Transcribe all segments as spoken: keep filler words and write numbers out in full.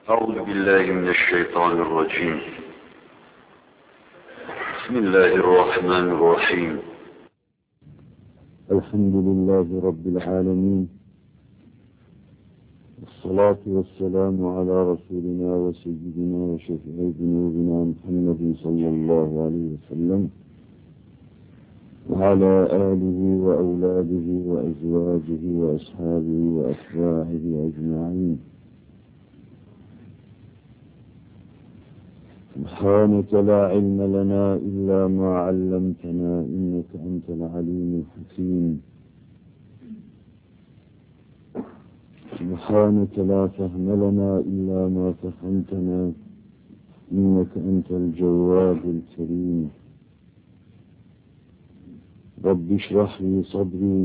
أعوذ بالله من الشيطان الرجيم. بسم الله الرحمن الرحيم. الحمد لله رب العالمين، والصلاة والسلام على رسولنا وسيدنا وشفيع ذنوبنا محمد صلى الله عليه وسلم وعلى آله وأولاده وأزواجه وأصحابه وأتباعه أجمعين. سبحانك لا علم لنا إلا ما علمتنا إنك أنت العليم الحكيم. سبحانك لا فهم لنا إلا ما فهمتنا إنك أنت الجواد الكريم. رب اشرح لي صدري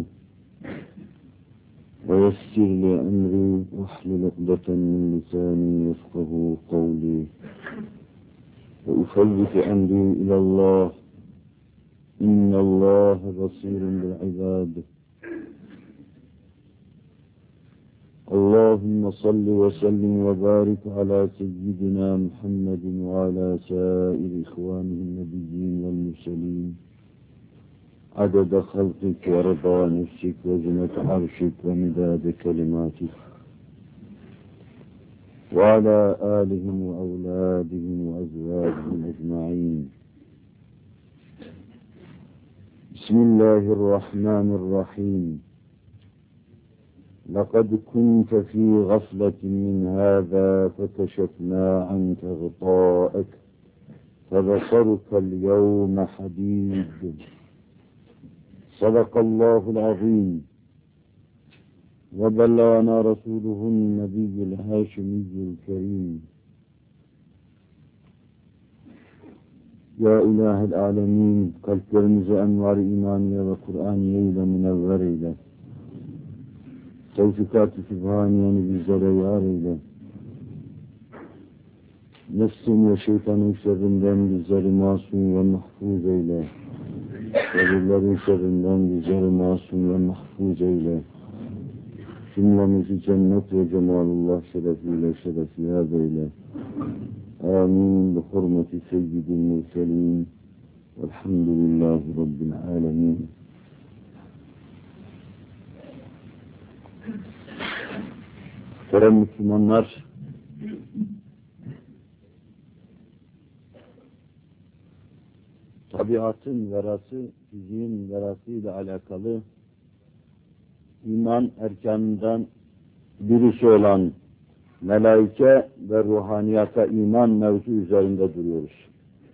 ويسر لي أمري واحلل عقدة من لساني يفقه قولي، وأفوض أمري إلى الله إن الله بصير بالعباد. اللهم صل وسلم وبارك على سيدنا محمد وعلى سائر إخوانه النبيين والمرسلين عدد خلقك ورضا نفسك وزنة عرشك ومداد كلماتك، وعلى آلهم وأولادهم وأزواجهم أجمعين. بسم الله الرحمن الرحيم. لقد كنت في غفلة من هذا فكشفنا عنك غطاءك فبصرك اليوم حديد. صدق الله العظيم. وبلغنا رسوله النبي الهاشمي الكريم. Ya İlahi Alemin, kalplerimizi envar-ı imaniye ve Kur'aniye ile münevver eyle. Tevfikat-ı Sübhaniyeni bizlere yar eyle. Nefsin ve şeytanın şerrinden bizleri masum ve mahfuz eyle. Ölülerin şerrinden bizleri masum ve mahfuz eyle. Cümlemizi cennet ve cemalullah şerefiyle şerefiyat eyle. Amin. Bi hurmeti seyyidil murselin. Velhamdülillahi Rabbil alemin. Muhterem Müslümanlar, tabiatın verası, fiziğin verası ile alakalı iman erkanından birisi olan melaike ve ruhaniyata iman mevzu üzerinde duruyoruz.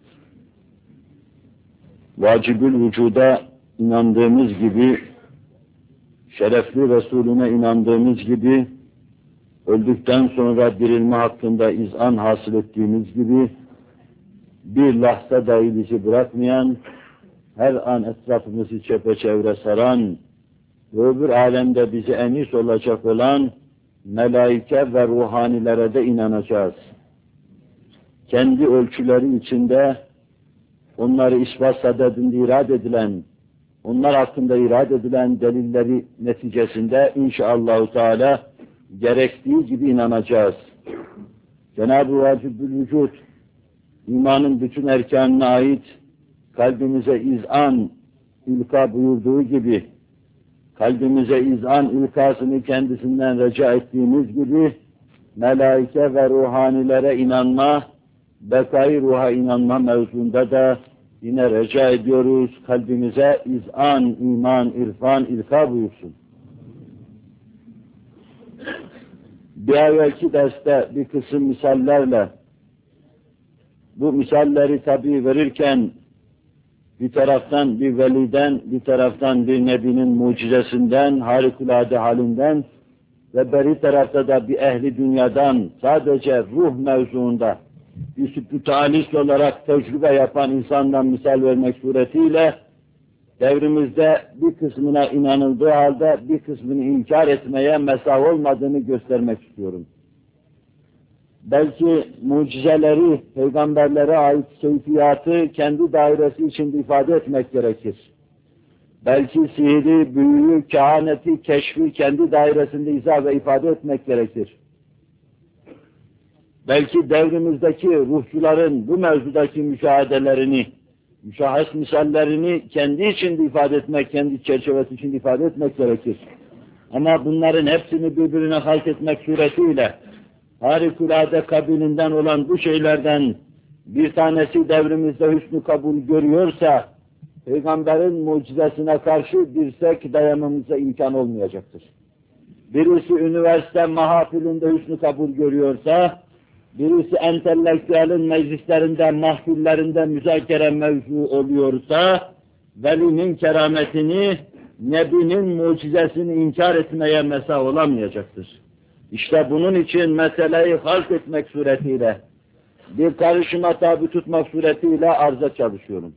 Vacibül vücuda inandığımız gibi, şerefli Resulüne inandığımız gibi, öldükten sonra dirilme hakkında izan hasıl ettiğimiz gibi, bir lahza dahi bizi bırakmayan, her an etrafımızı çepeçevre saran ve öbür alemde bizi enis olacak olan melaike ve ruhanilere de inanacağız. Kendi ölçüleri içinde onları ispat sadedinde irade edilen, onlar hakkında irade edilen delilleri neticesinde inşallahü teala gerektiği gibi inanacağız. Cenab-ı Vacibül Vücud, imanın bütün erkanına ait kalbimize izan ilka buyurduğu gibi, kalbimize izan ilkasını kendisinden rica ettiğimiz gibi, melaike ve ruhanilere inanma, bekayı ruha inanma mevzunda da yine rica ediyoruz, kalbimize izan, iman, irfan, ilka buyursun. Bir evvelki derste bir kısım misallerle, bu misalleri tabii verirken, bir taraftan bir veliden, bir taraftan bir nebinin mucizesinden, harikulade halinden ve beri tarafta da bir ehli dünyadan sadece ruh mevzuunda bir sübütalist olarak tecrübe yapan insandan misal vermek suretiyle devrimizde bir kısmına inanıldığı halde bir kısmını inkar etmeye mesaf olmadığını göstermek istiyorum. Belki mucizeleri, peygamberlere ait keyfiyatı kendi dairesi içinde ifade etmek gerekir. Belki sihri, büyüyü, kehaneti, keşfi kendi dairesinde izah ve ifade etmek gerekir. belki devrimizdeki ruhçuların bu mevzudaki müşahedelerini, müşahhas misallerini kendi içinde ifade etmek, kendi çerçevesi içinde ifade etmek gerekir. Ama bunların hepsini birbirine halk etmek suretiyle harikulade kabilinden olan bu şeylerden bir tanesi devrimizde hüsnü kabul görüyorsa, Peygamberin mucizesine karşı dirsek dayamamıza imkan olmayacaktır. Birisi üniversite mahafilinde hüsnü kabul görüyorsa, birisi entelektüelin meclislerinde, mahfillerinde müzakere mevzu oluyorsa, velinin kerametini, Nebinin mucizesini inkar etmeye mesa olamayacaktır. İşte bunun için meseleyi halk etmek suretiyle, bir karışıma tabi tutmak suretiyle arza çalışıyorum.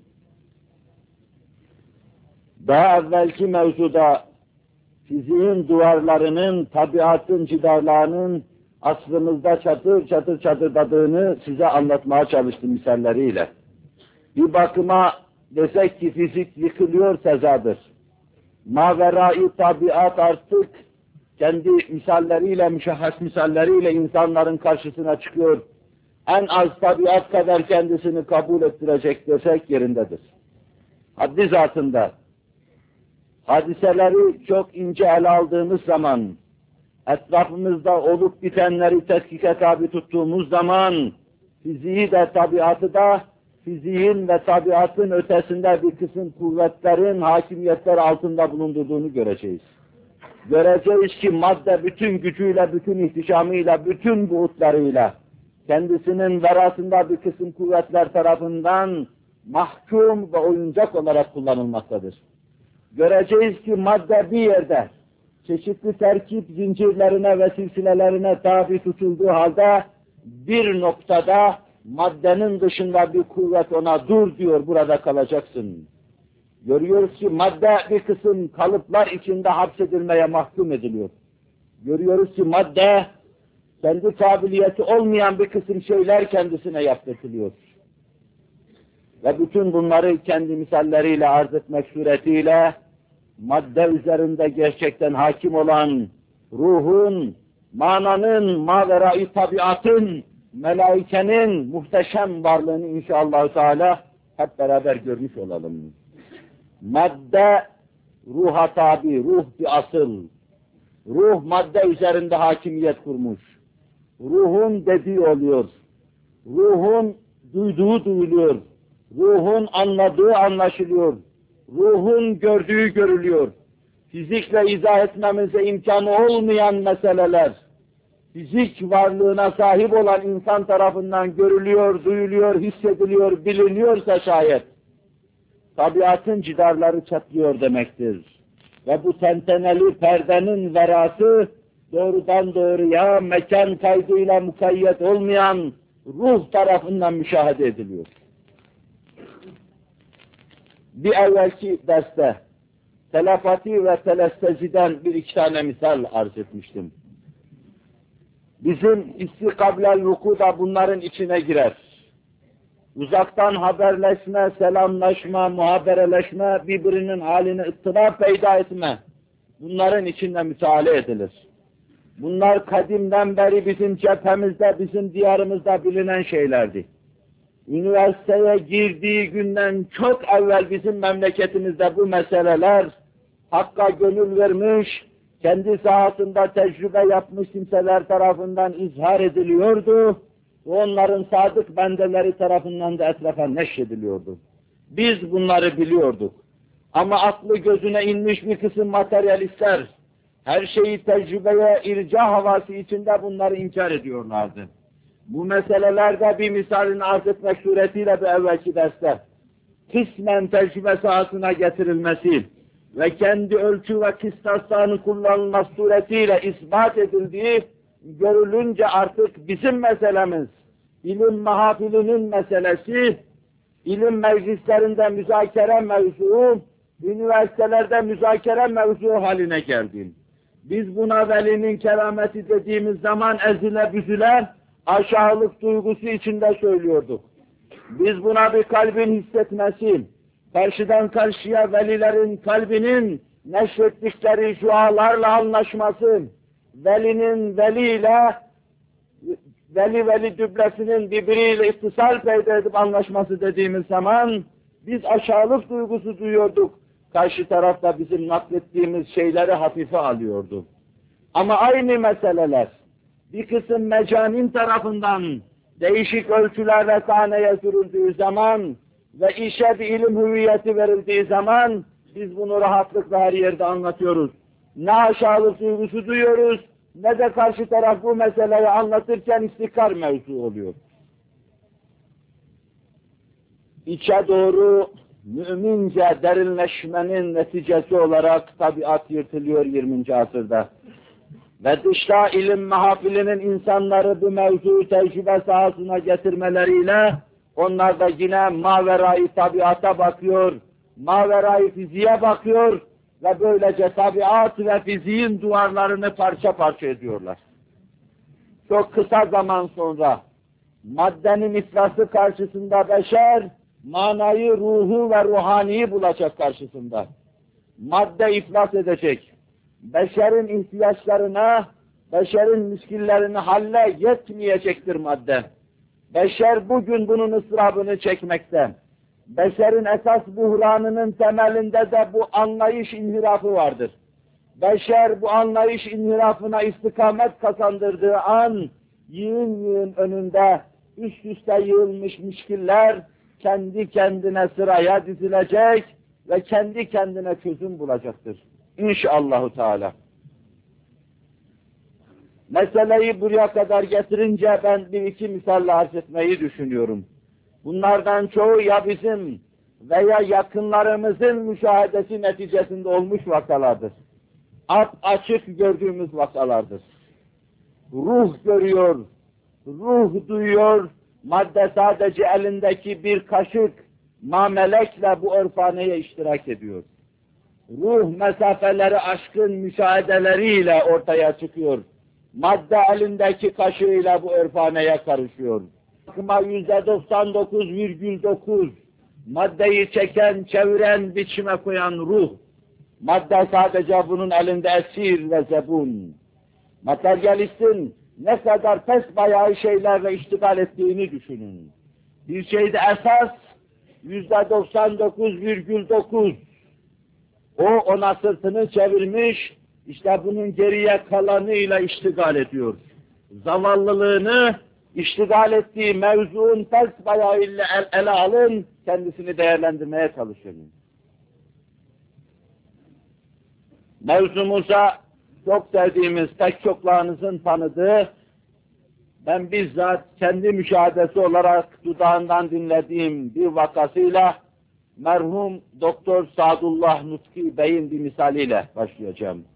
Daha evvelki mevzuda fiziğin duvarlarının, tabiatın cidarlarının aslımızda çatır çatır çatırdadığını size anlatmaya çalıştım misalleriyle. Bir bakıma desek ki fizik yıkılıyor tezadır. Maverai tabiat artık kendi misalleriyle, müşahhas misalleriyle insanların karşısına çıkıyor. En az tabiat kadar kendisini kabul ettirecek desek yerindedir. Haddi zatında hadiseleri çok ince ele aldığımız zaman, etrafımızda olup bitenleri tetkike tabi tuttuğumuz zaman, fiziği de tabiatı da, fiziğin ve tabiatın ötesinde bir kısım kuvvetlerin hakimiyetler altında bulundurduğunu göreceğiz. Göreceğiz ki madde bütün gücüyle, bütün ihtişamıyla, bütün buğutlarıyla, kendisinin verasında bir kısım kuvvetler tarafından mahkum ve oyuncak olarak kullanılmaktadır. Göreceğiz ki madde bir yerde, çeşitli terkip zincirlerine ve silsilelerine tabi tutulduğu halde, bir noktada maddenin dışında bir kuvvet ona dur diyor, burada kalacaksın. Görüyoruz ki madde bir kısım kalıplar içinde hapsedilmeye mahkum ediliyor. Görüyoruz ki madde, kendi kabiliyeti olmayan bir kısım şeyler kendisine yaptırtılıyor. Ve bütün bunları kendi misalleriyle arz etmek suretiyle, madde üzerinde gerçekten hakim olan ruhun, mananın, maverai tabiatın, melaikenin muhteşem varlığını inşallah Teala hep beraber görmüş olalım. Madde ruha tabi, ruh bir asıl. Ruh madde üzerinde hakimiyet kurmuş. Ruhun dediği oluyor. Ruhun duyduğu duyuluyor. Ruhun anladığı anlaşılıyor. Ruhun gördüğü görülüyor. Fizikle izah etmemize imkanı olmayan meseleler, fizik varlığına sahip olan insan tarafından görülüyor, duyuluyor, hissediliyor, biliniyorsa şayet, tabiatın cidarları çatlıyor demektir. Ve bu tenteneli perdenin verası, doğrudan doğruya mekan kaydıyla mukayyet olmayan ruh tarafından müşahede ediliyor. Bir evvelki derste telepati ve telesteziden bir iki tane misal arz etmiştim. Bizim istikablel vuku da bunların içine girer. Uzaktan haberleşme, selamlaşma, muhabereleşme, birbirinin halini ıttıba peyda etme, bunların içinde müteala edilir. Bunlar kadimden beri bizim cephemizde, bizim diyarımızda bilinen şeylerdi. Üniversiteye girdiği günden çok evvel bizim memleketimizde bu meseleler hakka gönül vermiş, kendi sahasında tecrübe yapmış kimseler tarafından izhar ediliyordu. Onların sadık bendeleri tarafından da etrafa neşrediliyordu. Biz bunları biliyorduk. Ama aklı gözüne inmiş bir kısım materyalistler, her şeyi tecrübeye irca havası içinde bunları inkar ediyorlardı. Bu meselelerde bir misalini arz etmek suretiyle bir evvelki derste, kısmen tecrübe sahasına getirilmesi ve kendi ölçü ve kıstaslarının kullanılması suretiyle ispat edildiği görülünce artık bizim meselemiz, ilim mahafilinin meselesi, ilim meclislerinde müzakere mevzuu, üniversitelerde müzakere mevzuu haline geldi. Biz buna velinin kerameti dediğimiz zaman ezile büzüle, aşağılık duygusu içinde söylüyorduk. Biz buna bir kalbin hissetmesi, karşıdan karşıya velilerin kalbinin neşrettikleri şualarla anlaşması, velinin veliyle veli veli düblesinin birbiriyle ittisal peyda edip anlaşması dediğimiz zaman biz aşağılık duygusu duyuyorduk. Karşı tarafta bizim naklettiğimiz şeyleri hafife alıyordu. Ama aynı meseleler bir kısım mecanin tarafından değişik ölçülerle sahneye sürüldüğü zaman ve işe bir ilim hüviyeti verildiği zaman biz bunu rahatlıkla her yerde anlatıyoruz. Ne aşağılık duygusu duyuyoruz, ne de karşı taraf bu meseleyi anlatırken istikrar mevzu oluyor. İçe doğru mümince derinleşmenin neticesi olarak tabiat yırtılıyor yirminci asırda. Ve dışta ilim mahafilinin insanları bu mevzuyu tecrübe sahasına getirmeleriyle onlar da yine maverayı tabiata bakıyor, maverayı fiziğe bakıyor ve böylece tabiat ve fiziğin duvarlarını parça parça ediyorlar. Çok kısa zaman sonra maddenin iflası karşısında beşer, manayı, ruhu ve ruhaniyi bulacak karşısında. Madde iflas edecek. Beşerin ihtiyaçlarına, beşerin müşkillerini halle yetmeyecektir madde. Beşer bugün bunun ıstırabını çekmekte. Beşerin esas buhranının temelinde de bu anlayış inhirafı vardır. Beşer bu anlayış inhirafına istikamet kazandırdığı an, yığın yığın önünde üst üste yığılmış müşkiller kendi kendine sıraya dizilecek ve kendi kendine çözüm bulacaktır. İnşallahü Teala. Meseleyi buraya kadar getirince ben bir iki misalle arz etmeyi düşünüyorum. Bunlardan çoğu ya bizim veya yakınlarımızın müşahedesi neticesinde olmuş vakalardır. Ap açık gördüğümüz vakalardır. Ruh görüyor, ruh duyuyor, madde sadece elindeki bir kaşık mamelekle bu örfaneye iştirak ediyor. Ruh mesafeleri aşkın müşahedeleriyle ortaya çıkıyor. Madde elindeki kaşığıyla bu örfaneye karışıyor. Bakıma yüzde doksan dokuz virgül dokuz maddeyi çeken, çeviren, biçime koyan ruh. Madde sadece bunun elinde esir ve zebun. Materyalistin ne kadar pes bayağı şeylerle iştigal ettiğini düşünün. Bir şeyde esas yüzde doksan dokuz virgül dokuz. O ona sırtını çevirmiş, işte bunun geriye kalanıyla iştigal ediyor. Zavallılığını iştigal ettiği mevzuun ters bayağıyla el, ele alın, kendisini değerlendirmeye çalışın. Mevzumuza çok sevdiğimiz, pek çoklarınızın tanıdığı, ben bizzat kendi müşahedesi olarak dudağından dinlediğim bir vakasıyla merhum Doktor Sadullah Nutki Bey'in bir misaliyle başlayacağım.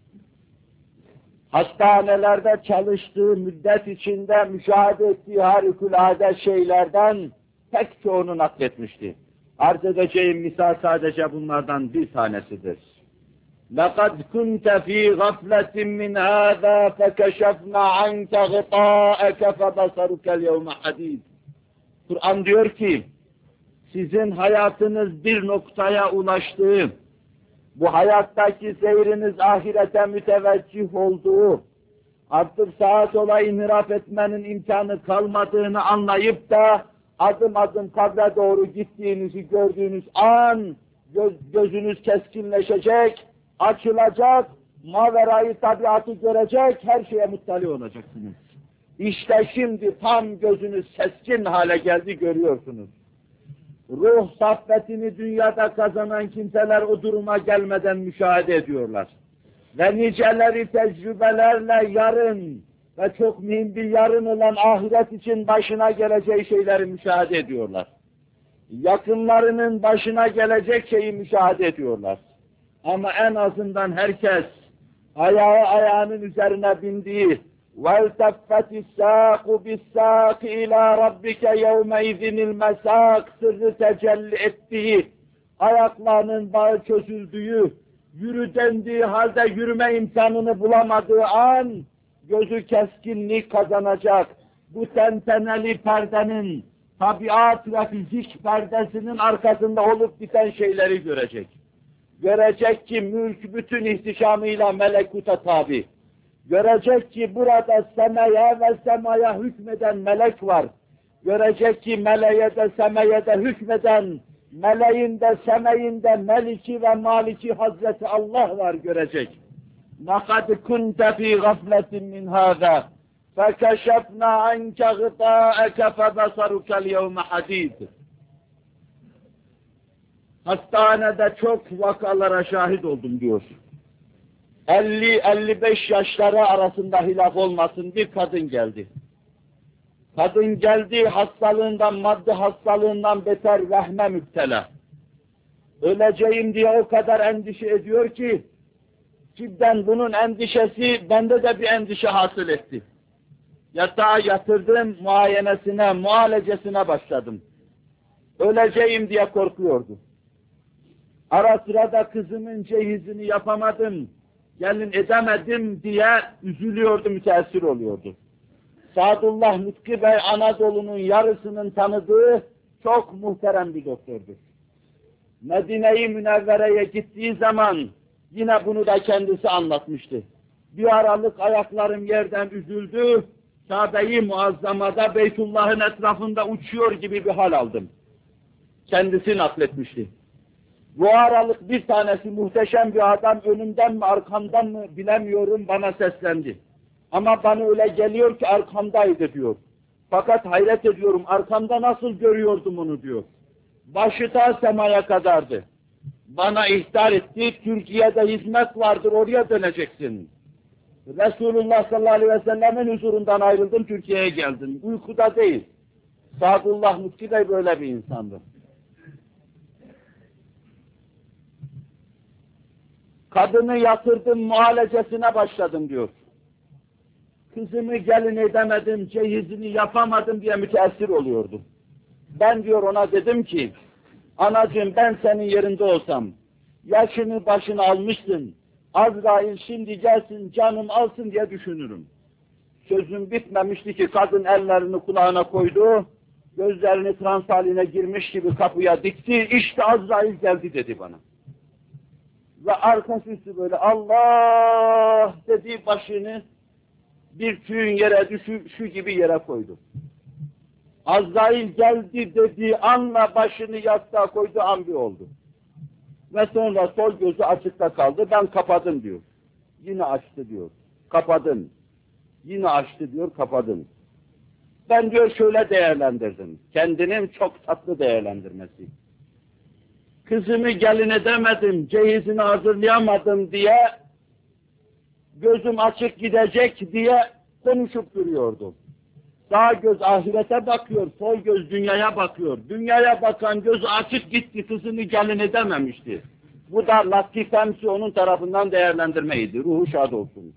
Hastanelerde çalıştığı müddet içinde müşahede ettiği harikulade şeylerden pek çoğunu nakletmişti. Arz edeceğim misal sadece bunlardan bir tanesidir. لَقَدْ كُنْتَ ف۪ي غَفْلَةٍ مِنْ هَذَا فَكَشَفْنَا عَنْكَ غِطَاءَكَ فَبَصَرُكَ الْيَوْمَ حَد۪يدٍ. Kur'an diyor ki, sizin hayatınız bir noktaya ulaştığı, bu hayattaki seyriniz ahirete müteveccih olduğu, artık sağa sola inhiraf etmenin imkanı kalmadığını anlayıp da adım adım kabre doğru gittiğinizi gördüğünüz an göz, gözünüz keskinleşecek, açılacak, maverayı tabiatı görecek, her şeye muttali olacaksınız. İşte şimdi tam gözünüz keskin hale geldi, görüyorsunuz. Ruh saffetini dünyada kazanan kimseler o duruma gelmeden müşahede ediyorlar. Ve niceleri tecrübelerle yarın ve çok mühim bir yarın olan ahiret için başına geleceği şeyleri müşahede ediyorlar. Yakınlarının başına gelecek şeyi müşahede ediyorlar. Ama en azından herkes ayağı ayağının üzerine bindiği وَالْتَفَّتِ السَّاقُ بِالسَّاقِ اِلَى رَبِّكَ يَوْمَئِذٍ الْمَسَاقِ sırrı tecelli ettiği, ayaklarının bağı çözüldüğü, yürü dendiği halde yürüme imkanını bulamadığı an, gözü keskinlik kazanacak. Bu tenteneli perdenin, tabiat ve fizik perdesinin arkasında olup biten şeyleri görecek. Görecek ki mülk bütün ihtişamıyla melekuta tabi. Görecek ki burada semaya ve semaya hükmeden melek var. Görecek ki meleğe de semeye de hükmeden, meleğin de semeyin de meliki ve maliki Hazreti Allah var görecek. لَقَدْ كُنْتَ ف۪ي غَفْلَةٍ مِنْ هَذَا فَكَشَفْنَا عَنْكَ غِطَاءَكَ فَبَصَرُكَ الْيَوْمَ حَد۪يدٍ. Hastanede çok vakalara şahit oldum diyor. elli elli beş yaşları arasında hilaf olmasın bir kadın geldi. Kadın geldi hastalığından, madde hastalığından beter vehme müptela. Öleceğim diye o kadar endişe ediyor ki, cidden bunun endişesi bende de bir endişe hasıl etti. Yatağa yatırdım, muayenesine, mualecesine başladım. Öleceğim diye korkuyordu. Ara sıra da kızımın cehizini yapamadım, gelin edemedim diye üzülüyordu, müteessir oluyordu. Sadullah Lütfi Bey Anadolu'nun yarısının tanıdığı çok muhterem bir doktordur. Medine-i Münevvere'ye gittiği zaman yine bunu da kendisi anlatmıştı. Bir aralık ayaklarım yerden üzüldü, Kabe-i Muazzama'da Beytullah'ın etrafında uçuyor gibi bir hal aldım. Kendisi nakletmişti. Bu aralık bir tanesi muhteşem bir adam önümden mi arkamdan mı bilemiyorum bana seslendi. Ama bana öyle geliyor ki arkamdaydı diyor. Fakat hayret ediyorum arkamda nasıl görüyordum onu diyor. Başı ta semaya kadardı. Bana ihtar etti, Türkiye'de hizmet vardır oraya döneceksin. Resulullah sallallahu aleyhi ve sellemin huzurundan ayrıldım Türkiye'ye geldim. Uykuda değil. Sadullah Lütfi Bey böyle bir insandı. Kadını yatırdım, mualecesine başladım diyor. Kızımı gelin edemedim, cehizini yapamadım diye müteessir oluyordu. Ben diyor ona dedim ki, anacığım ben senin yerinde olsam, yaşını başını almışsın, Azrail şimdi gelsin canım alsın diye düşünürüm. Sözüm bitmemişti ki kadın ellerini kulağına koydu, gözlerini trans haline girmiş gibi kapıya dikti, işte Azrail geldi dedi bana. Ve arkası üstü böyle Allah dedi başını bir tüyün yere düşü, şu gibi yere koydu. Azrail geldi dediği anla başını yastığa koydu an bir oldu. Ve sonra sol gözü açıkta kaldı, ben kapadım diyor. Yine açtı diyor, kapadın. Yine açtı diyor, kapadın. Ben diyor şöyle değerlendirdim, kendinin çok tatlı değerlendirmesi. Kızımı gelin edemedim, cehizini hazırlayamadım diye, gözüm açık gidecek diye konuşup duruyordu. Sağ göz ahirete bakıyor, sol göz dünyaya bakıyor. Dünyaya bakan göz açık gitti, kızını gelin edememişti. Bu da latifemsi onun tarafından değerlendirmeydi, ruhu şad olsun.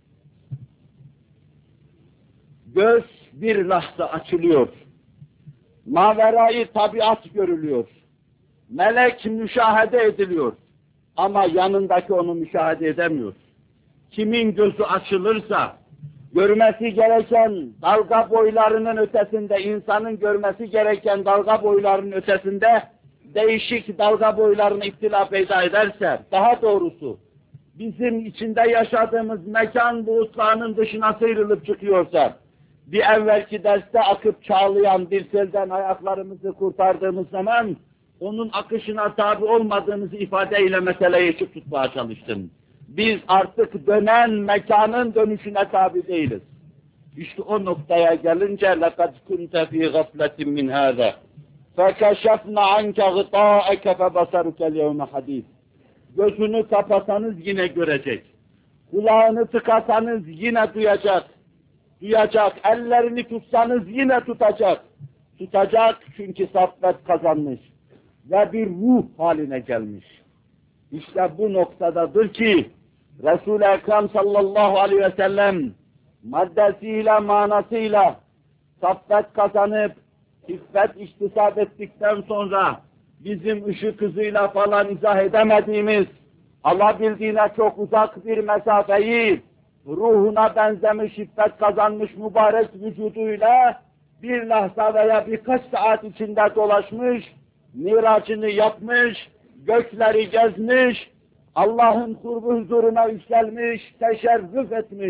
Göz bir lahza açılıyor. Maverayı tabiat görülüyor. Melek müşahede ediliyor. Ama yanındaki onu müşahede edemiyor. Kimin gözü açılırsa, görmesi gereken dalga boylarının ötesinde, insanın görmesi gereken dalga boylarının ötesinde, değişik dalga boylarını iktila peyda ederse, daha doğrusu, bizim içinde yaşadığımız mekan buğutlarının dışına sıyrılıp çıkıyorsa, bir evvelki derste akıp çağlayan bir selden ayaklarımızı kurtardığımız zaman, onun akışına tabi olmadığımızı ifadeyle meseleyi açık tutmaya çalıştım. Biz artık dönen mekanın dönüşüne tabi değiliz. İşte o noktaya gelince لَقَدْ كُنْتَ ف۪ي غَفْلَةٍ مِنْ هَذَا فَكَشَفْنَا عَنْكَ غِطَاءَكَ فَبَصَرُكَ الْيَوْمَ حَد۪يدٍ. Gözünü kapasanız yine görecek. Kulağını tıkasanız yine duyacak. Duyacak. Ellerini tutsanız yine tutacak. Tutacak çünkü saffet kazanmış. Ve bir ruh haline gelmiş. İşte bu noktadadır ki Resul-i Ekrem sallallahu aleyhi ve sellem maddesiyle, manasıyla saffet kazanıp hiffet iktisap ettikten sonra bizim ışık hızıyla falan izah edemediğimiz, alabildiğine çok uzak bir mesafeyi ruhuna benzemiş, hiffet kazanmış mübarek vücuduyla bir lahza veya birkaç saat içinde dolaşmış, miracını yapmış, gökleri gezmiş, Allah'ın kurbu huzuruna yükselmiş, teşerrüf etmiş,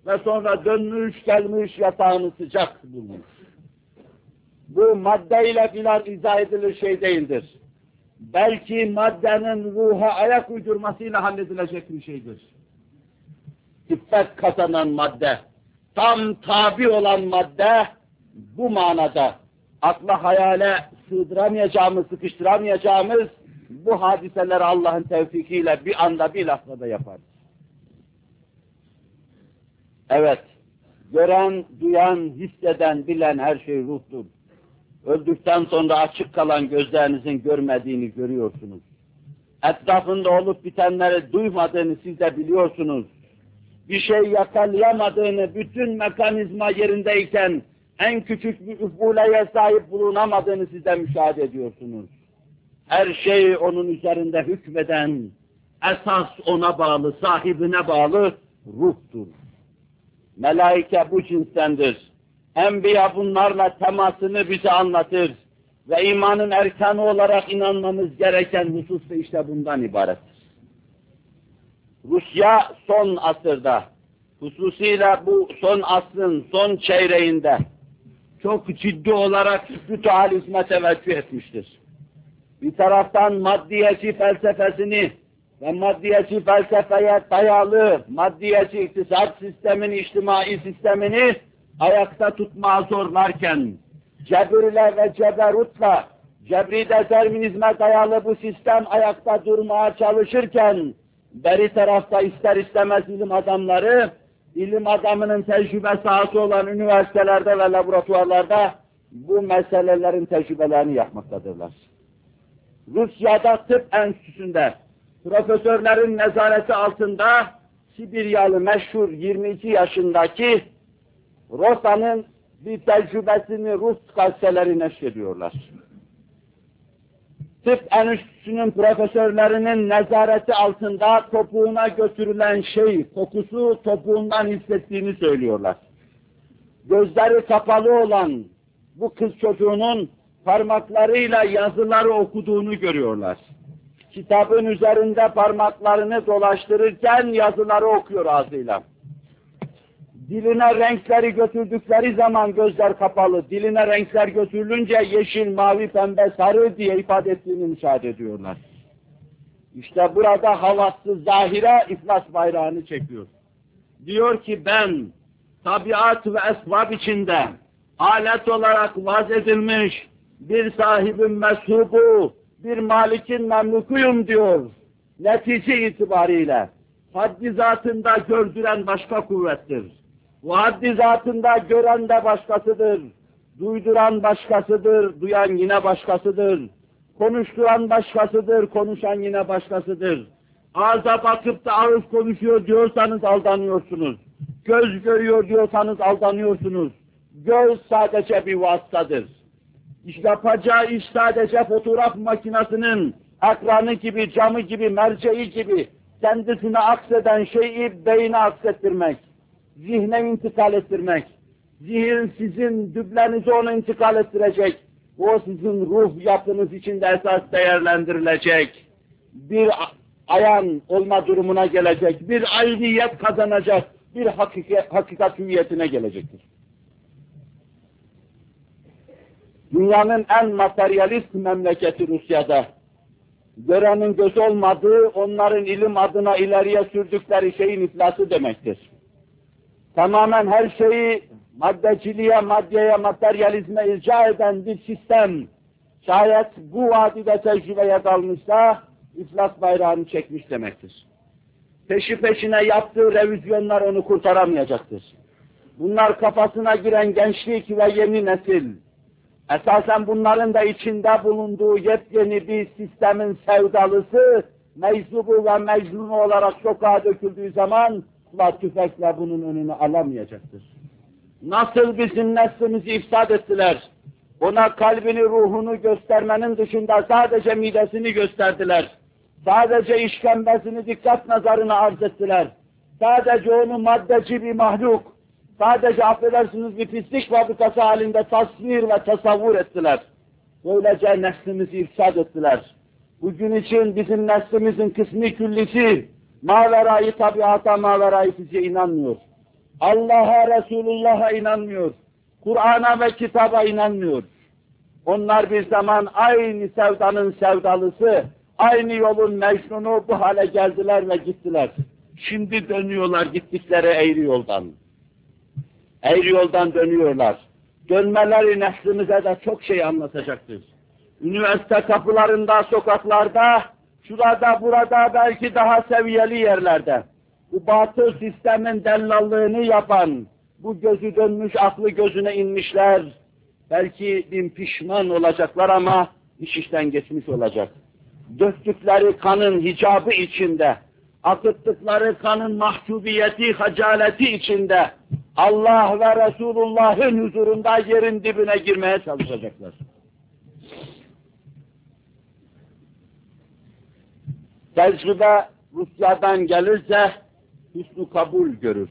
ve sonra dönmüş gelmiş yatağını sıcak bulmuş. Bu maddeyle filan izah edilir şey değildir. Belki maddenin ruha ayak uydurmasıyla halledilecek bir şeydir. İffet kazanan madde, tam tabi olan madde bu manada akla hayale sığdıramayacağımız, sıkıştıramayacağımız bu hadiseleri Allah'ın tevfikiyle bir anda bir lahzada yapar. Evet, gören, duyan, hisseden, bilen her şey ruhtur. Öldükten sonra açık kalan gözlerinizin görmediğini görüyorsunuz. Etrafında olup bitenleri duymadığını siz de biliyorsunuz. Bir şey yakalayamadığını, bütün mekanizma yerindeyken en küçük bir üfuleye sahip bulunamadığını siz de müşahede ediyorsunuz. Her şey onun üzerinde hükmeden, esas ona bağlı, sahibine bağlı ruhtur. Melaike bu cinstendir. Enbiya bunlarla temasını bize anlatır ve imanın erkanı olarak inanmamız gereken husus da işte bundan ibarettir. Rusya son asırda, hususiyle bu son asrın son çeyreğinde çok ciddi olarak spiritualizme teveccüh etmiştir. Bir taraftan maddiyeci felsefesini ve maddiyeci felsefeye dayalı maddiyeci iktisat sistemini, içtimai sistemini ayakta tutmaya zorlarken, cebirle ve ceberutla, cebri determinizme dayalı bu sistem ayakta durmaya çalışırken, beri tarafta ister istemez ilim adamları, ilim adamının tecrübe sahası olan üniversitelerde ve laboratuvarlarda bu meselelerin tecrübelerini yapmaktadırlar. Rusya'da tıp enstitüsünde, profesörlerin nezareti altında Sibiryalı meşhur yirmi iki yaşındaki Rosa'nın bir tecrübesini Rus gazeteleri neşrediyorlar. Tıp enstitüsünün profesörlerinin nezareti altında topuğuna götürülen şey, kokusu topuğundan hissettiğini söylüyorlar. Gözleri kapalı olan bu kız çocuğunun parmaklarıyla yazıları okuduğunu görüyorlar. Kitabın üzerinde parmaklarını dolaştırırken yazıları okuyor ağzıyla. Diline renkleri götürdükleri zaman gözler kapalı, diline renkler götürülünce yeşil, mavi, pembe, sarı diye ifade ettiğini müşahede ediyorlar. İşte burada havası zahire iflas bayrağını çekiyor. Diyor ki ben tabiat ve esbab içinde alet olarak vaz edilmiş bir sahibin meshubu, bir malikin memlukuyum diyor. Netice itibariyle haddi zatında gördüren başka kuvvettir. Bu haddi zatında gören de başkasıdır. Duyduran başkasıdır, duyan yine başkasıdır. Konuşturan başkasıdır, konuşan yine başkasıdır. Ağza bakıp da ağız konuşuyor diyorsanız aldanıyorsunuz. Göz görüyor diyorsanız aldanıyorsunuz. Göz sadece bir vasıtadır. İşte yapacağı iş sadece fotoğraf makinesinin ekranı gibi, camı gibi, merceği gibi kendisine akseden şeyi beyine aksettirmek, zihne intikal ettirmek. Zihin sizin düblenizi ona intikal ettirecek. O sizin ruh yapınız içinde esas değerlendirilecek. Bir ayan olma durumuna gelecek, bir aidiyet kazanacak, bir hakikat, hakikat hüviyetine gelecektir. Dünyanın en materyalist memleketi Rusya'da, görenin göz olmadığı, onların ilim adına ileriye sürdükleri şeyin iflası demektir. Tamamen her şeyi maddeciliğe, maddeye, materyalizme ilca eden bir sistem, şayet bu vadide tecrübeye dalmışsa, iflas bayrağını çekmiş demektir. Peşi peşine yaptığı revizyonlar onu kurtaramayacaktır. Bunlar kafasına giren gençlik ve yeni nesil, esasen bunların da içinde bulunduğu yepyeni bir sistemin sevdalısı, meczubu ve mecnunu olarak sokağa döküldüğü zaman, ve tüfekle bunun önünü alamayacaktır. Nasıl bizim neslimizi ifsad ettiler, ona kalbini, ruhunu göstermenin dışında sadece midesini gösterdiler. Sadece işkembesini dikkat nazarına arz ettiler. Sadece onu maddeci bir mahluk, sadece affedersiniz bir pislik fabrikası halinde tasvir ve tasavvur ettiler. Böylece neslimizi ifsad ettiler. Bugün için bizim neslimizin kısmi küllisi, maverayı tabiata, maverayı fiziğe inanmıyor. Allah'a, Resulullah'a inanmıyor. Kur'an'a ve kitaba inanmıyor. Onlar bir zaman aynı sevdanın sevdalısı, aynı yolun mecnunu bu hale geldiler ve gittiler. Şimdi dönüyorlar gittikleri eğri yoldan. Eğri yoldan dönüyorlar. Dönmeleri neslimize de çok şey anlatacaktır. Üniversite kapılarında, sokaklarda, şurada, burada, belki daha seviyeli yerlerde, bu batıl sistemin dellallığını yapan, bu gözü dönmüş, aklı gözüne inmişler, belki bin pişman olacaklar ama iş işten geçmiş olacak. Döktükleri kanın hicabı içinde, akıttıkları kanın mahcubiyeti, hacaleti içinde, Allah ve Resulullah'ın huzurunda yerin dibine girmeye çalışacaklar. Tecrübe Rusya'dan gelirse hüsnü kabul görür.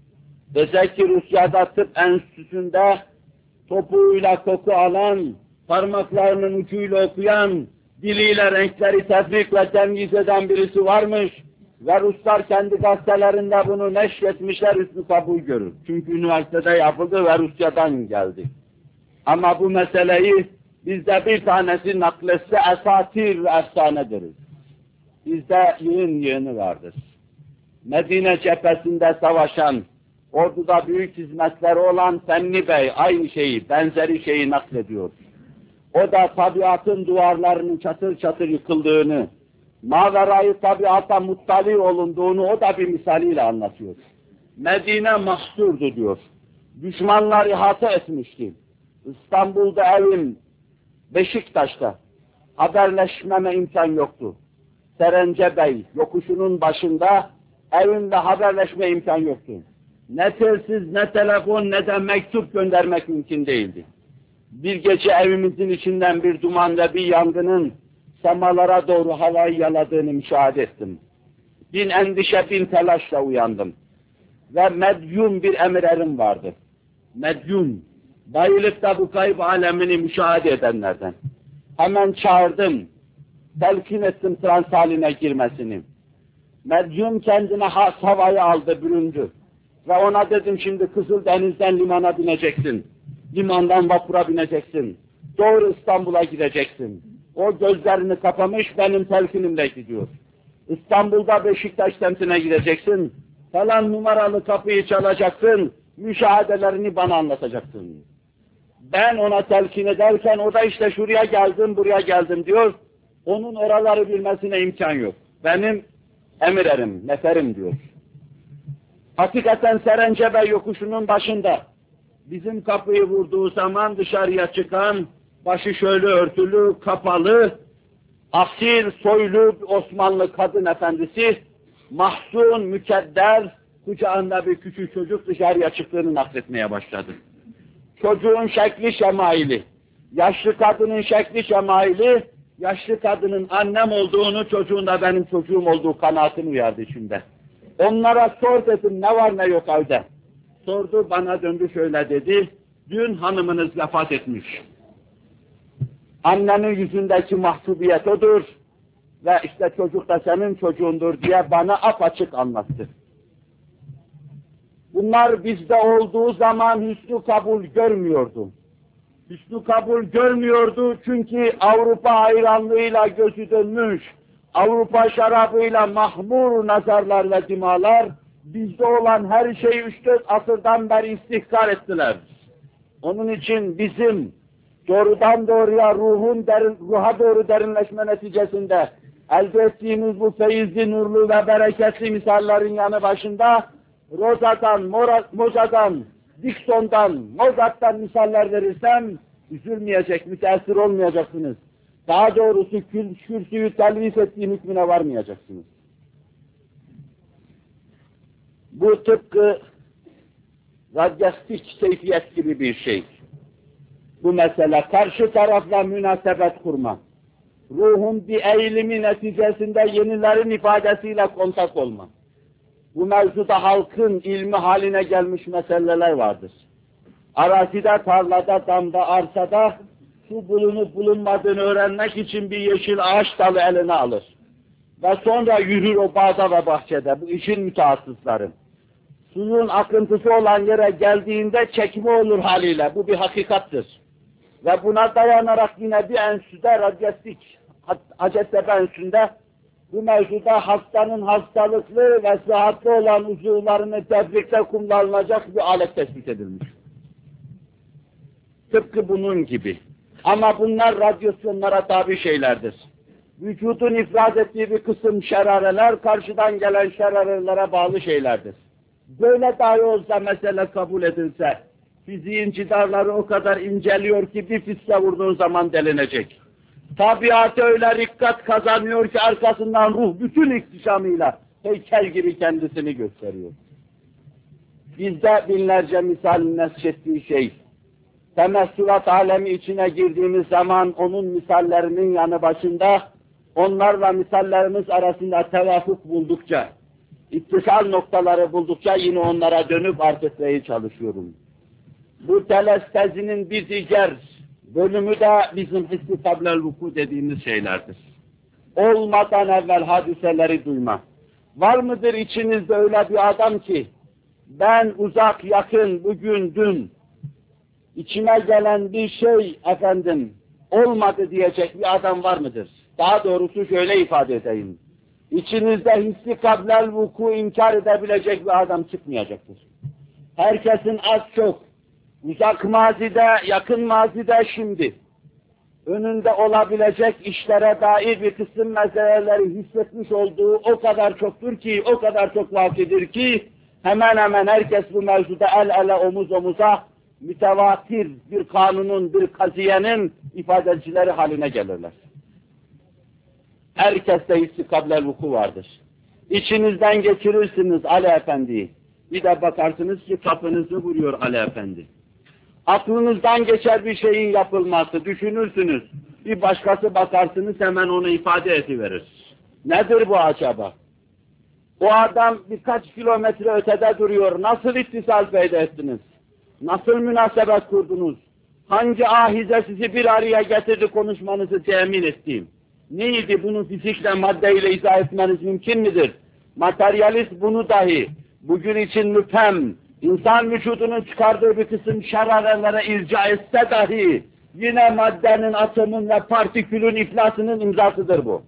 Dese ki Rusya'da tıp enstitüsünde topuğuyla koku alan, parmaklarının ucuyla okuyan, diliyle renkleri tefrik ve temyiz eden birisi varmış ve Ruslar kendi gazetelerinde bunu neşretmişler, hüsnü kabul görür. Çünkü üniversitede yapıldı ve Rusya'dan geldi. Ama bu meseleyi bizde bir tanesi nakletse esatir ve efsane deriz. Bizde yığın yığını vardır. Medine cephesinde savaşan, orduda büyük hizmetleri olan Fenni Bey aynı şeyi, benzeri şeyi naklediyor. O da tabiatın duvarlarının çatır çatır yıkıldığını, maverayı tabiata muttali olunduğunu o da bir misaliyle anlatıyor. Medine mahsurdu diyor. Düşmanlar ihate etmişti. İstanbul'da evim, Beşiktaş'ta haberleşmeme imkan yoktu. Serence Bey yokuşunun başında evimle haberleşme imkan yoktu. Ne telsiz, ne telefon, ne de mektup göndermek mümkün değildi. Bir gece evimizin içinden bir duman ve bir yangının semalara doğru havayı yaladığını müşahede ettim. Bin endişe, bin telaşla uyandım. Ve medyum bir emirerim vardı. Medyum, bayılıp da bu kayıp alemini müşahede edenlerden. Hemen çağırdım, telkin ettim trans haline girmesini. Medyum kendine has havayı aldı, büründü. Ve ona dedim şimdi Kızıldeniz'den limana bineceksin. Limandan vapura bineceksin. Doğru İstanbul'a gideceksin. O gözlerini kapamış benim telkinimle gidiyor. İstanbul'da Beşiktaş semtine gideceksin. Falan numaralı kapıyı çalacaksın. Müşahedelerini bana anlatacaksın. Ben ona telkin ederken o da işte şuraya geldim, buraya geldim diyor. Onun oraları bilmesine imkan yok. Benim emirerim, neferim diyor. Hakikaten Serencebe yokuşunun başında bizim kapıyı vurduğu zaman dışarıya çıkan, başı şöyle örtülü, kapalı, asil, soylu Osmanlı kadın efendisi, mahzun, mükedder, kucağında bir küçük çocuk dışarıya çıktığını nakletmeye başladı. Çocuğun şekli şemaili, yaşlı kadının şekli şemaili, yaşlı kadının annem olduğunu, çocuğun da benim çocuğum olduğu kanaatini uyardı içimde. Onlara sor dedim, ne var ne yok evde. Sordu, bana döndü şöyle dedi, dün hanımınız vefat etmiş. Annenin yüzündeki mahcubiyet odur ve işte çocuk da senin çocuğundur diye bana apaçık anlattı. Bunlar bizde olduğu zaman hüsnü kabul görmüyordu. Hüsnü kabul görmüyordu çünkü Avrupa hayranlığıyla gözü dönmüş, Avrupa şarabıyla mahmur nazarlar ve dimalar, bizde olan her şeyi üç dört asırdan beri istihkar ettiler. Onun için bizim doğrudan doğruya ruhun derin, ruha doğru derinleşme neticesinde elde ettiğimiz bu feyizli, nurlu ve bereketli misallerin yanı başında Roza'dan, Moza'dan, Dixon'dan, Mozart'tan misaller verirsem üzülmeyecek, müteessir olmayacaksınız. Daha doğrusu kürsüyü telvis ettiğim hükmüne varmayacaksınız. Bu tıpkı radyastik keyfiyet gibi bir şey. Bu mesele karşı tarafla münasebet kurma. Ruhun bir eğilimi neticesinde yenilerin ifadesiyle kontak olma. Bu mevzuda halkın ilmi haline gelmiş meseleler vardır. Arazide, tarlada, damda, arsada su bulunup bulunmadığını öğrenmek için bir yeşil ağaç dalı eline alır. Ve sonra yürür o bağda ve bahçede, bu işin mütehassısları. suyun akıntısı olan yere geldiğinde çekme olur haliyle. Bu bir hakikattır. Ve buna dayanarak yine bir enstitüde radyastik, Hacettepe Enstitüsü'nde bu mevzuda hastanın hastalıklı ve sıhhatli olan uzuvlarını tebrikte kullanılacak bir alet tespit edilmiş. Tıpkı bunun gibi. Ama bunlar radyasyonlara tabi şeylerdir. Vücudun ifraz ettiği bir kısım şerareler, karşıdan gelen şerarelere bağlı şeylerdir. Böyle dahi olsa mesele kabul edilse, fiziğin cidarları o kadar inceliyor ki bir fiske vurduğun zaman delinecek. Tabiatı öyle rikkat kazanıyor ki arkasından ruh bütün ihtişamıyla heykel gibi kendisini gösteriyor. Bizde binlerce misal nesçettiği şey, temessülat alemi içine girdiğimiz zaman onun misallerinin yanı başında, onlarla misallerimiz arasında tevafuk buldukça, ittisal noktaları buldukça yine onlara dönüp arz etmeye çalışıyorum. Bu telestezinin bir diğer bölümü de bizim hissi kablel vuku dediğimiz şeylerdir. Olmadan evvel hadiseleri duyma. Var mıdır içinizde öyle bir adam ki, ben uzak yakın bugün dün, içime gelen bir şey efendim olmadı diyecek bir adam var mıdır? Daha doğrusu şöyle ifade edeyim. İçinizde hissi kablel vuku inkar edebilecek bir adam çıkmayacaktır. Herkesin az çok, uzak mazide, yakın mazide şimdi, önünde olabilecek işlere dair bir kısım meseleleri hissetmiş olduğu o kadar çoktur ki, o kadar çok vakidir ki, hemen hemen herkes bu mevzuda el ele omuz omuza, mütevatir bir kanunun, bir kaziyenin ifadecileri haline gelirler. Herkeste hissi kablel vuku vardır. İçinizden geçirirsiniz Ali Efendi'yi. Bir de bakarsınız ki kapınızı vuruyor Ali Efendi. Aklınızdan geçer bir şeyin yapılması, düşünürsünüz. Bir başkası bakarsınız hemen onu ifade ediverir. Nedir bu acaba? O adam birkaç kilometre ötede duruyor. Nasıl ittisal peyda ettiniz? Nasıl münasebet kurdunuz? Hangi ahize sizi bir araya getirdi konuşmanızı temin ettiğim? Neydi bunu fizikle, maddeyle izah etmeniz mümkün midir? Materyalist bunu dahi bugün için müphem, insan vücudunun çıkardığı bir kısım şerarelere irca etse dahi yine maddenin, atomun ve partikülün iflasının imzasıdır bu.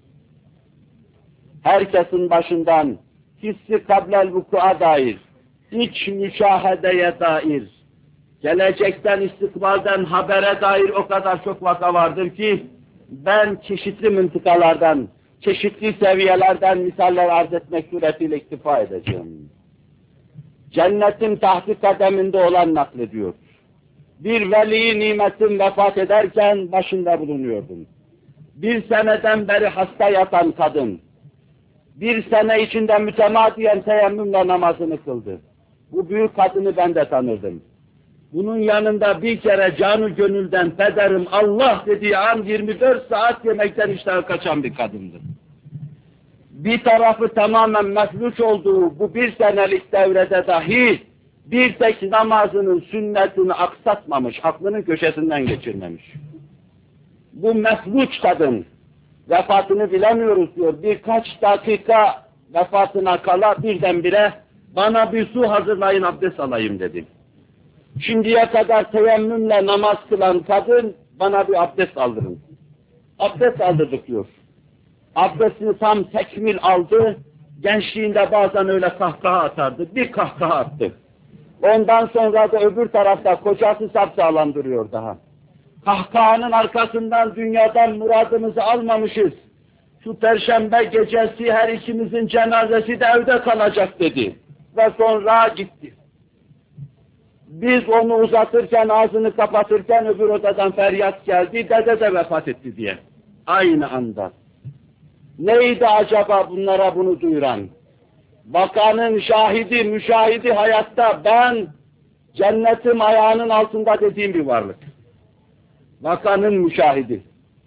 Herkesin başından hissi kablel vuku'a dair, iç müşahedeye dair, gelecekten, istikbalden habere dair o kadar çok vaka vardır ki, ben çeşitli mıntıkalardan, çeşitli seviyelerden misaller arz etmek suretiyle iktifa edeceğim. Cennetin tahtı kademinde olan naklediyor. Bir veli nimetin vefat ederken başında bulunuyordum. Bir seneden beri hasta yatan kadın, bir sene içinde mütemadiyen teyemmümle namazını kıldı. Bu büyük kadını ben de tanırdım. Bunun yanında bir kere canı gönülden pederim Allah dediği an yirmi dört saat yemekten iştahı kaçan bir kadındı. Bir tarafı tamamen mefluç olduğu bu bir senelik devrede dahi bir tek namazının sünnetini aksatmamış, aklının köşesinden geçirmemiş. Bu mefluç kadın, vefatını bilemiyoruz diyor, birkaç dakika vefatına kala birdenbire bana bir su hazırlayın abdest alayım dedi. Şimdiye kadar teyemmümle namaz kılan kadın bana bir abdest aldırın. Abdest aldırdık diyor. Abdestini tam tekmil aldı, gençliğinde bazen öyle kahkaha atardı, bir kahkaha attı. Ondan sonra da öbür tarafta kocası sapsağlam duruyor daha. Kahkahanın arkasından dünyadan muradımızı almamışız. Şu perşembe gecesi her ikimizin cenazesi de evde kalacak dedi. Ve sonra gitti. Biz onu uzatırken, ağzını kapatırken öbür odadan feryat geldi, dede de vefat etti diye. Aynı anda. Neydi acaba bunlara bunu duyuran? Vakanın şahidi, müşahidi hayatta ben, cennetim ayağının altında dediğim bir varlık. Vakanın müşahidi.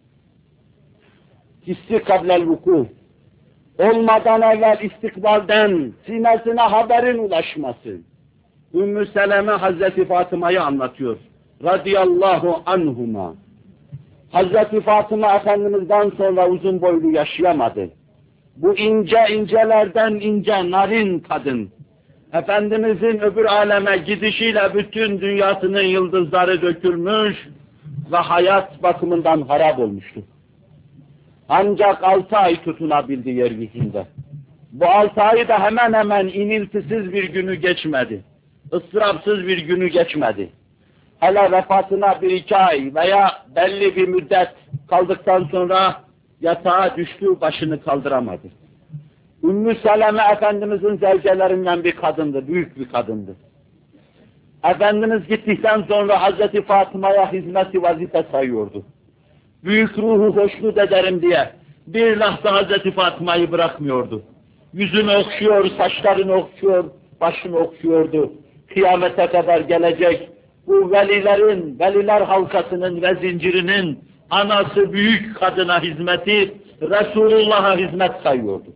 Hissi kablel vuku. Olmadan evvel istikbalden sinesine haberin ulaşması. Ümmü Seleme Hazreti Fatıma'yı anlatıyor. Radiyallahu anhuma. Hazreti Fatıma Efendimiz'den sonra uzun boylu yaşayamadı. Bu ince incelerden ince narin kadın. Efendimizin öbür aleme gidişiyle bütün dünyasının yıldızları dökülmüş ve hayat bakımından harap olmuştu. Ancak altı ay tutunabildi yeryüzünde. Bu altı ayı da hemen hemen iniltisiz bir günü geçmedi. Istırapsız bir günü geçmedi. Hele vefatına bir iki ay veya belli bir müddet kaldıktan sonra yatağa düştü, başını kaldıramadı. Ümmü Seleme Efendimizin zevcelerinden bir kadındı, büyük bir kadındı. Efendimiz gittikten sonra Hazreti Fatıma'ya hizmeti vazife sayıyordu. Büyük ruhu hoşnut ederim diye bir lahza Hazreti Fatıma'yı bırakmıyordu. Yüzünü okşuyor, saçlarını okşuyor, başını okşuyordu. Kıyamete kadar gelecek bu velilerin, veliler halkasının ve zincirinin anası büyük kadına hizmeti, Resulullah'a hizmet sayıyordu.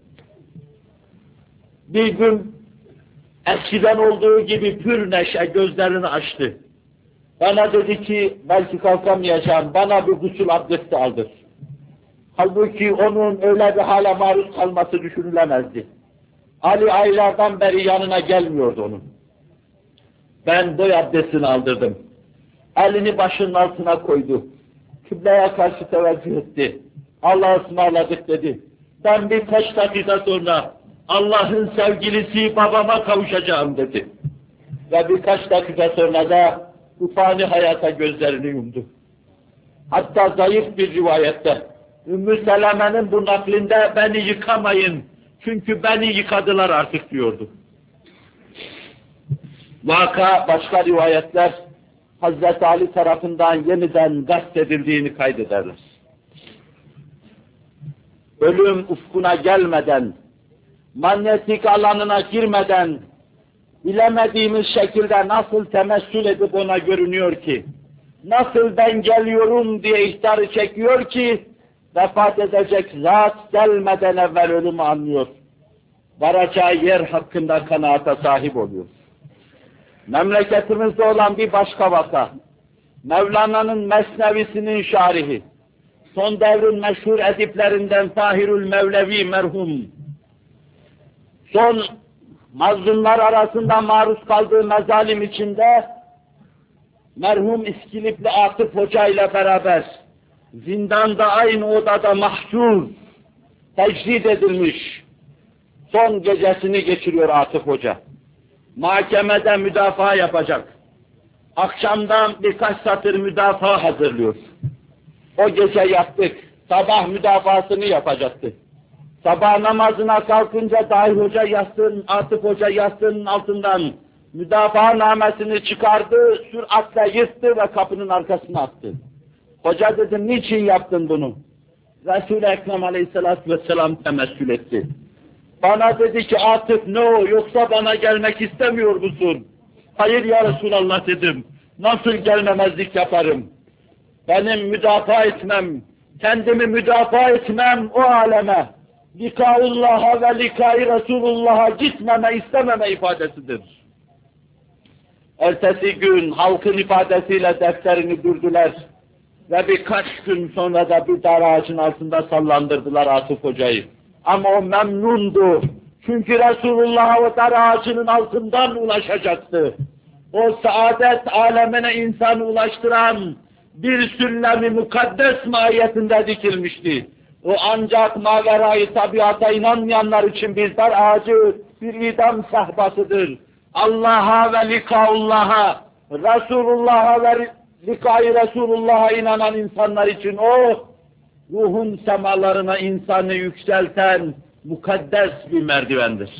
Bir gün eskiden olduğu gibi pür neşe gözlerini açtı. Bana dedi ki, belki kalkamayacağım, bana bir gusül abdesti aldır. Halbuki onun öyle bir hale maruz kalması düşünülemezdi. Ali aylardan beri yanına gelmiyordu onun. Ben boy abdestini aldırdım. Elini başının altına koydu. Kıbleye karşı teveccüh etti. Allah'a ısmarladık dedi. Ben birkaç dakika sonra Allah'ın sevgilisi babama kavuşacağım dedi. Ve birkaç dakika sonra da bu fani hayata gözlerini yumdu. Hatta zayıf bir rivayette Ümmü Seleme'nin bu naklinde beni yıkamayın çünkü beni yıkadılar artık diyordu. Vaka başka rivayetler Hazreti Ali tarafından yeniden gasp edildiğini kaydederler. Ölüm ufkuna gelmeden, manyetik alanına girmeden, bilemediğimiz şekilde nasıl temessül edip ona görünüyor ki, nasıl ben geliyorum diye ihtarı çekiyor ki, vefat edecek zat gelmeden evvel ölümü anlıyor. Varacağı yer hakkında kanaata sahip oluyor. Memleketimizde olan bir başka vaka, Mevlana'nın Mesnevisinin şarihi, son devrin meşhur ediplerinden Tahirül Mevlevi merhum, son mazlumlar arasında maruz kaldığı mezalim içinde, merhum İskilipli Atıf Hoca ile beraber, zindanda aynı odada mahsur, tecrid edilmiş, son gecesini geçiriyor Atıf Hoca. Mahkemede müdafaa yapacak. Akşamdan birkaç satır müdafaa hazırlıyor. O gece yattık, sabah müdafaasını yapacaktı. Sabah namazına kalkınca dahi hoca yastığın, Atıf Hoca yastığının altından müdafaa namesini çıkardı, süratle yırttı ve kapının arkasına attı. Hoca dedi, niçin yaptın bunu? Resul-i Ekrem Aleyhisselatü Vesselam temessül etti. Bana dedi ki, Atıf ne o, yoksa bana gelmek istemiyor musun? Hayır ya Resulallah dedim, nasıl gelmemezlik yaparım? Benim müdafaa etmem, kendimi müdafaa etmem o aleme, likaullah'a ve likai Resulullah'a gitmeme, istememe ifadesidir. Ertesi gün halkın ifadesiyle defterini dürdüler ve birkaç gün sonra da bir dar ağacın altında sallandırdılar Atıf Hoca'yı. Ama o memnundu. Çünkü Resulullah'a o dar ağacının altından ulaşacaktı. O saadet alemine insanı ulaştıran bir sünnemi mukaddes mahiyetinde dikilmişti. O ancak maverayı tabiata inanmayanlar için bir dar ağacı, bir idam sehpasıdır. Allah'a ve likaullah'a, Resulullah'a ve likai Resulullah'a inanan insanlar için o, ruhun semalarına insanı yükselten mukaddes bir merdivendir.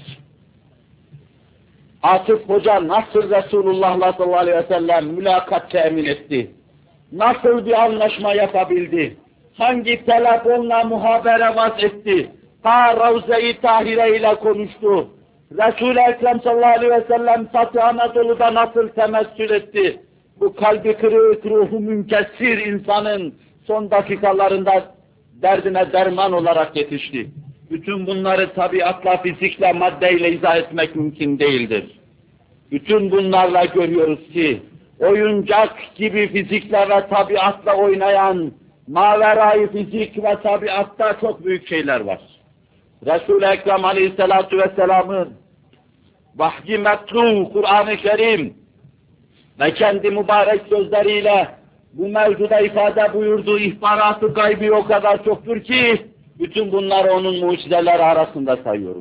Atıf Hoca nasıl Resulullah'la sallallahu aleyhi ve sellem mülakat temin etti? Nasıl bir anlaşma yapabildi? Hangi telefonla muhabere vaz etti? Ta Ravze-i Tahire ile konuştu. Resul-i Ekrem sallallahu aleyhi ve sellem Fatih Anadolu'da nasıl temessül etti? Bu kalbi kırık, ruhu münkessir insanın son dakikalarında derdine derman olarak yetişti. Bütün bunları tabiatla, fizikle, maddeyle izah etmek mümkün değildir. Bütün bunlarla görüyoruz ki, oyuncak gibi fizikle ve tabiatla oynayan, maverayı fizik ve tabiatta çok büyük şeyler var. Resul-i Ekrem Aleyhisselatü Vesselam'ın vahyi metlu Kur'an-ı Kerim ve kendi mübarek sözleriyle bu mevzuda ifade buyurduğu ihbaratı gaybi o kadar çoktur ki, bütün bunları onun mucizeleri arasında sayıyoruz.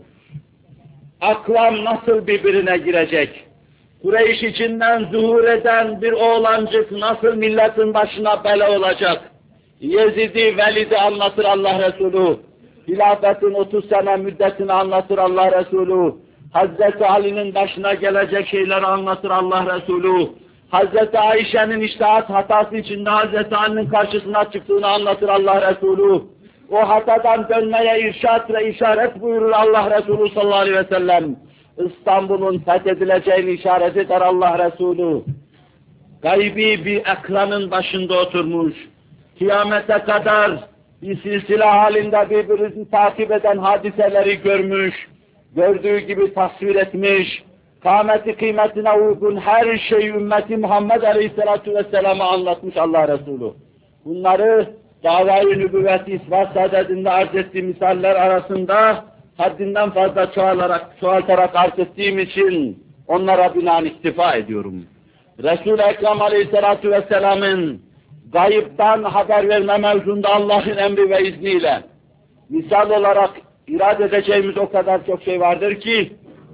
Aklam nasıl birbirine girecek? Kureyş içinden zuhur eden bir oğlancık nasıl milletin başına bela olacak? Yezid'i, Velid'i anlatır Allah Resulü. Hilafetin otuz sene müddetini anlatır Allah Resulü. Hazreti Ali'nin başına gelecek şeyleri anlatır Allah Resulü. Hazreti Ayşe'nin içtihat hatası içinde Hazreti Ali'nin karşısına çıktığını anlatır Allah Resulü. O hatadan dönmeye irşat ve işaret buyurur Allah Resulü sallallahu aleyhi ve sellem. İstanbul'un fethedileceğini işaret eder Allah Resulü. Gaybi bir ekranın başında oturmuş, kıyamete kadar bir silsile halinde birbirini takip eden hadiseleri görmüş, gördüğü gibi tasvir etmiş, kâmeti kıymetine uygun her şeyi ümmeti Muhammed Aleyhisselatü Vesselam'a anlatmış Allah Resulü. Bunları davayı nübüvveti ispat sadedinde arz ettiği misaller arasında haddinden fazla çoğalarak, çoğaltarak arz ettiğim için onlara binaen iktifa ediyorum. Resul-i Ekrem Aleyhisselatü Vesselam'ın gayıptan haber verme mevzunda Allah'ın emri ve izniyle misal olarak irade edeceğimiz o kadar çok şey vardır ki,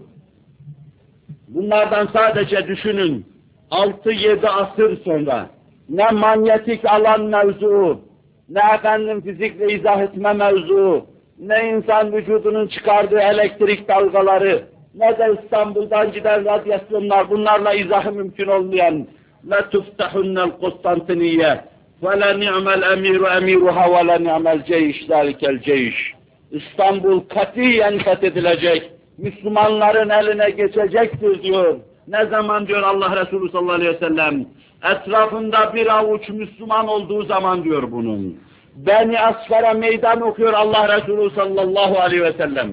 bunlardan sadece düşünün, altı yedi asır sonra ne manyetik alan mevzu, ne efendim fizikle izah etme mevzu, ne insan vücudunun çıkardığı elektrik dalgaları, ne de İstanbul'dan giden radyasyonlar, bunlarla izahı mümkün olmayan لَتُفْتَحُنَّ الْقُسْطَنْتِنِيَّ وَلَنِعْمَ الْاَمِيرُ اَمِيرُهَا وَلَنِعْمَ الْجَيْشِ ذَٰلِكَ الْجَيْشِ İstanbul katiyen fethedilecek, Müslümanların eline geçecektir diyor. Ne zaman diyor Allah Resulü sallallahu aleyhi ve sellem? Etrafında bir avuç Müslüman olduğu zaman diyor bunun. Beni Asfer'e meydan okuyor Allah Resulü sallallahu aleyhi ve sellem.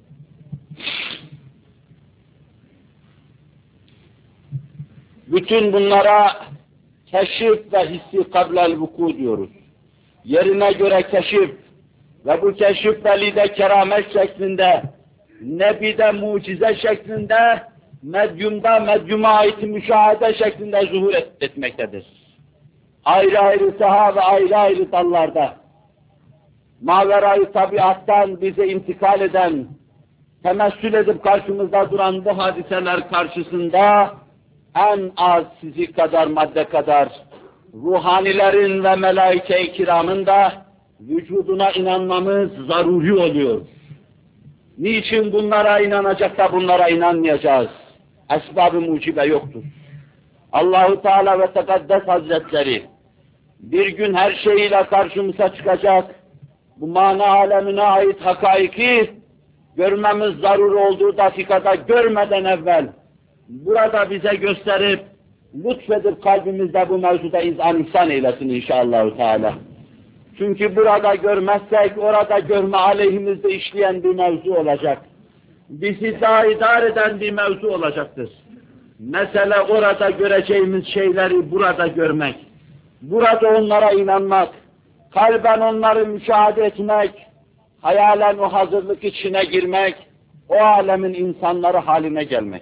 Bütün bunlara keşif ve hissi kablel vuku diyoruz. Yerine göre keşif ve bu keşif velide keramet şeklinde, nebide mucize şeklinde, medyumda medyuma ait müşahede şeklinde zuhur et, etmektedir. Ayrı ayrı saha ve ayrı ayrı dallarda, maverayı tabiattan bize intikal eden, temessül edip karşımızda duran bu hadiseler karşısında, en az sizi kadar madde kadar, ruhanilerin ve melaike-i kiramın da vücuduna inanmamız zaruri oluyor. Niçin bunlara inanacak da bunlara inanmayacağız? Esbab-ı mucibe yoktur. Allahu Teala ve Tekaddes Hazretleri bir gün her şeyiyle karşımıza çıkacak, bu mana alemine ait hakaiki görmemiz zarur olduğu dakikada görmeden evvel burada bize gösterip lütfedip kalbimizde bu mevzuda izan ihsan eylesin inşallah Teala. Çünkü burada görmezsek orada görme aleyhimizde işleyen bir mevzu olacak. Bizi daha idare eden bir mevzu olacaktır. Mesele orada göreceğimiz şeyleri burada görmek. Burada onlara inanmak. Kalben onları müşahede etmek. Hayalen o hazırlık içine girmek. O alemin insanları haline gelmek.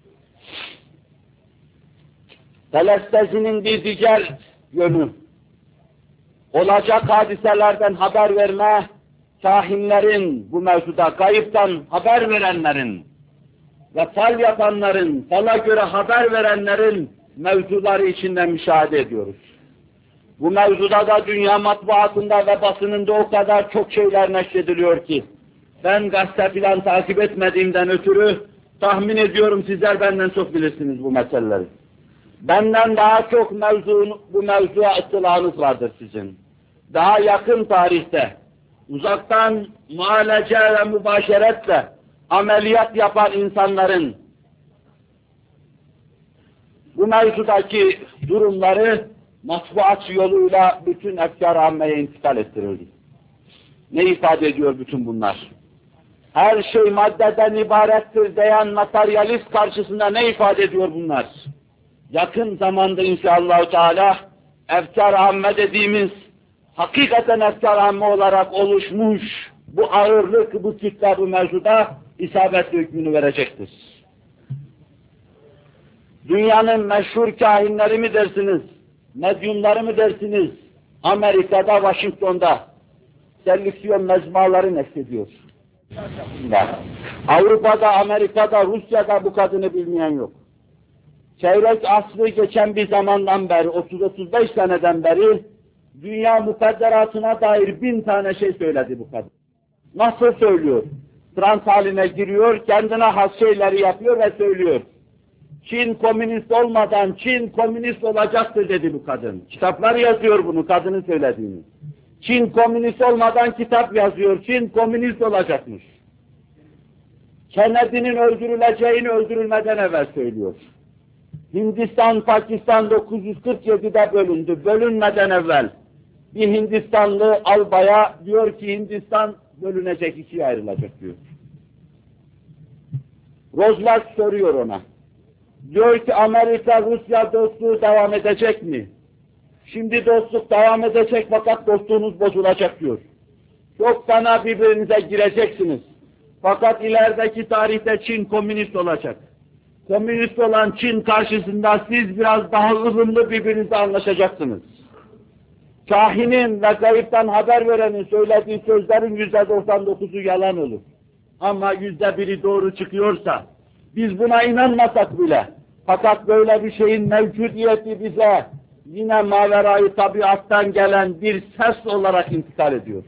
Telestezinin bir diğer yönü, olacak hadiselerden haber verme, kahinlerin, bu mevzuda gayıptan haber verenlerin ve fal yapanların, fala göre haber verenlerin mevzuları içinde müşahede ediyoruz. Bu mevzuda da dünya matbuatında ve basınında o kadar çok şeyler neşrediliyor ki, ben gazete filan takip etmediğimden ötürü tahmin ediyorum sizler benden çok bilirsiniz bu meseleleri. Benden daha çok mevzu, bu mevzuya ıttılağınız vardır sizin. Daha yakın tarihte, uzaktan muhalece ve mübaşeretle ameliyat yapan insanların bu mevzudaki durumları matbuat yoluyla bütün efkar-ı ammeye intikal ettirildi. Ne ifade ediyor bütün bunlar? Her şey maddeden ibarettir diyen materyalist karşısında ne ifade ediyor bunlar? Yakın zamanda inşallah Teala efkar-ı amme dediğimiz hakikaten efkar-ı amme olarak oluşmuş bu ağırlık, bu kitle bu mevzuda isabetli hükmünü verecektir. Dünyanın meşhur kahinleri mi dersiniz, medyumları mı dersiniz, Amerika'da, Washington'da selüksiyon mecmuaları neşrediyor. Avrupa'da, Amerika'da, Rusya'da bu kadını bilmeyen yok. Çeyrek asrı geçen bir zamandan beri, otuz otuz beş seneden beri dünya mukadderatına dair bin tane şey söyledi bu kadın. Nasıl söylüyor? Trans haline giriyor, kendine has şeyleri yapıyor ve söylüyor. Çin komünist olmadan Çin komünist olacaktır dedi bu kadın. Kitaplar yazıyor bunu, kadının söylediğini. Çin komünist olmadan kitap yazıyor, Çin komünist olacakmış. Kennedy'nin öldürüleceğini öldürülmeden evvel söylüyor. Hindistan, Pakistan dokuz yüz kırk yedi'de bölündü, bölünmeden evvel. Bir Hindistanlı albaya diyor ki Hindistan bölünecek, ikiye ayrılacak diyor. Roosevelt soruyor ona. Diyor ki Amerika-Rusya dostluğu devam edecek mi? Şimdi dostluk devam edecek fakat dostluğunuz bozulacak diyor. Çok fena birbirinize gireceksiniz. Fakat ilerideki tarihte Çin komünist olacak. Komünist olan Çin karşısında siz biraz daha ılımlı birbirinizle anlaşacaksınız. Kahinin ve gayipten haber verenin söylediği sözlerin yüzde doksan dokuzu yalan olur. Ama yüzde biri doğru çıkıyorsa, biz buna inanmasak bile, fakat böyle bir şeyin mevcudiyeti bize yine maverayı tabiattan gelen bir ses olarak intikal ediyor.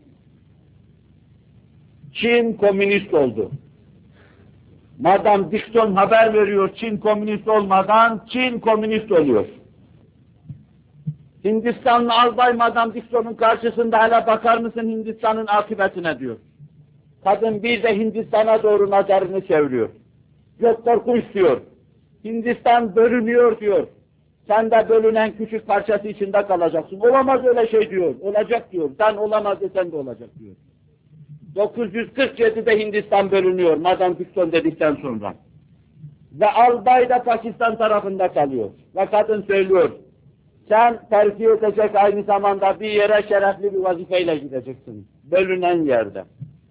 Çin komünist oldu. Madam Dixon haber veriyor Çin komünist olmadan, Çin komünist oluyor. Hindistanlı albay Madam Dixon'un karşısında hele bakar mısın Hindistan'ın akıbetine diyor. Kadın bir de Hindistan'a doğru nazarını çeviriyor. Çok korkunç diyor. Hindistan bölünüyor diyor. Sen de bölünen küçük parçası içinde kalacaksın. Olamaz öyle şey diyor. Olacak diyor. Sen olamaz desen de olacak diyor. dokuz yüz kırk yedi'de Hindistan bölünüyor Madam Dixon dedikten sonra. Ve albay da Pakistan tarafında kalıyor. Ve kadın söylüyor. Sen terfi edecek aynı zamanda bir yere şerefli bir vazifeyle gideceksin. Bölünen yerde.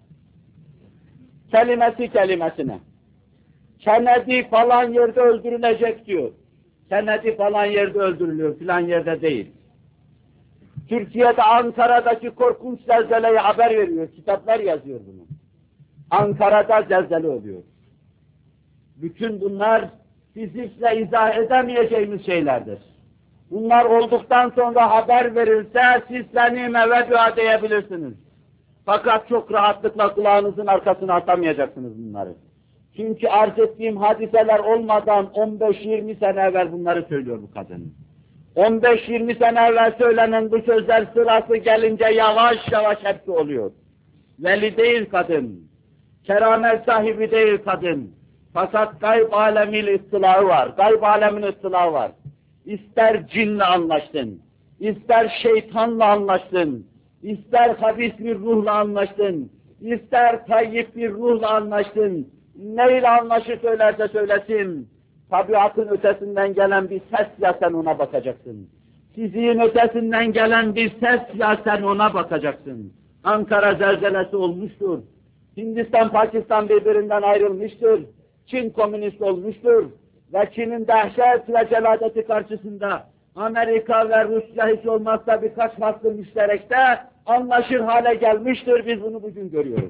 Kelimesi kelimesine. Kennedy falan yerde öldürülecek diyor. Kennedy falan yerde öldürülüyor, filan yerde değil. Türkiye'de Ankara'daki korkunç zelzeleyi haber veriyor, kitaplar yazıyor bunu. Ankara'da zelzele oluyor. Bütün bunlar fizikle izah edemeyeceğimiz şeylerdir. Bunlar olduktan sonra haber verilse sislenime ve dua diyebilirsiniz. Fakat çok rahatlıkla kulağınızın arkasına atamayacaksınız bunları. Çünkü arz ettiğim hadiseler olmadan on beş yirmi sene evvel bunları söylüyor bu kadın. on beş yirmi sene evvel söylenen bu sözler sırası gelince yavaş yavaş hepsi oluyor. Veli değil kadın, keramet sahibi değil kadın. Fakat gayb alemin ıttılağı var, gayb alemin ıttılağı var. İster cinle anlaştın, ister şeytanla anlaştın, ister habis bir ruhla anlaştın, ister tayyip bir ruhla anlaştın, neyle anlaşı söylerse söylesin, tabiatın ötesinden gelen bir ses ya sen ona bakacaksın. Fiziğin ötesinden gelen bir ses ya sen ona bakacaksın. Ankara zelzelesi olmuştur. Hindistan, Pakistan birbirinden ayrılmıştır. Çin komünist olmuştur. Ve Çin'in dehşet ve celadeti karşısında Amerika ve Rusya hiç olmazsa birkaç farklı müşterekte anlaşır hale gelmiştir. Biz bunu bugün görüyoruz.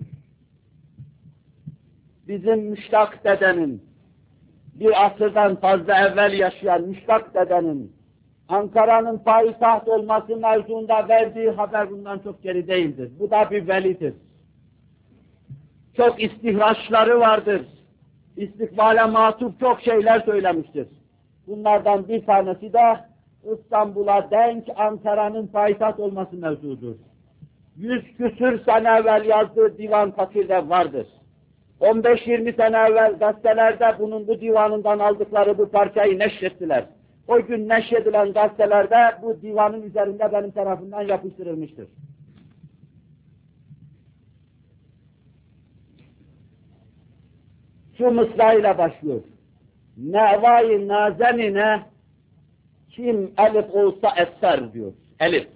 Bizim Müştak dedenin, bir asırdan fazla evvel yaşayan Müştak dedenin, Ankara'nın payitaht olması mevzuunda verdiği haber bundan çok geri değildir. Bu da bir velidir. Çok istihraçları vardır. İstikbale matuf çok şeyler söylemiştir. Bunlardan bir tanesi de İstanbul'a denk Ankara'nın payitaht olması mevzudur. Yüz küsür sene evvel yazdığı divan fakirde vardır. on beş yirmi sene evvel gazetelerde bunun bu divanından aldıkları bu parçayı neşrettiler. O gün neşredilen gazetelerde bu divanın üzerinde benim tarafından yapıştırılmıştır. Şu mısrayla başlıyor. Nevai nazenine kim elif olsa eser diyor. Elif.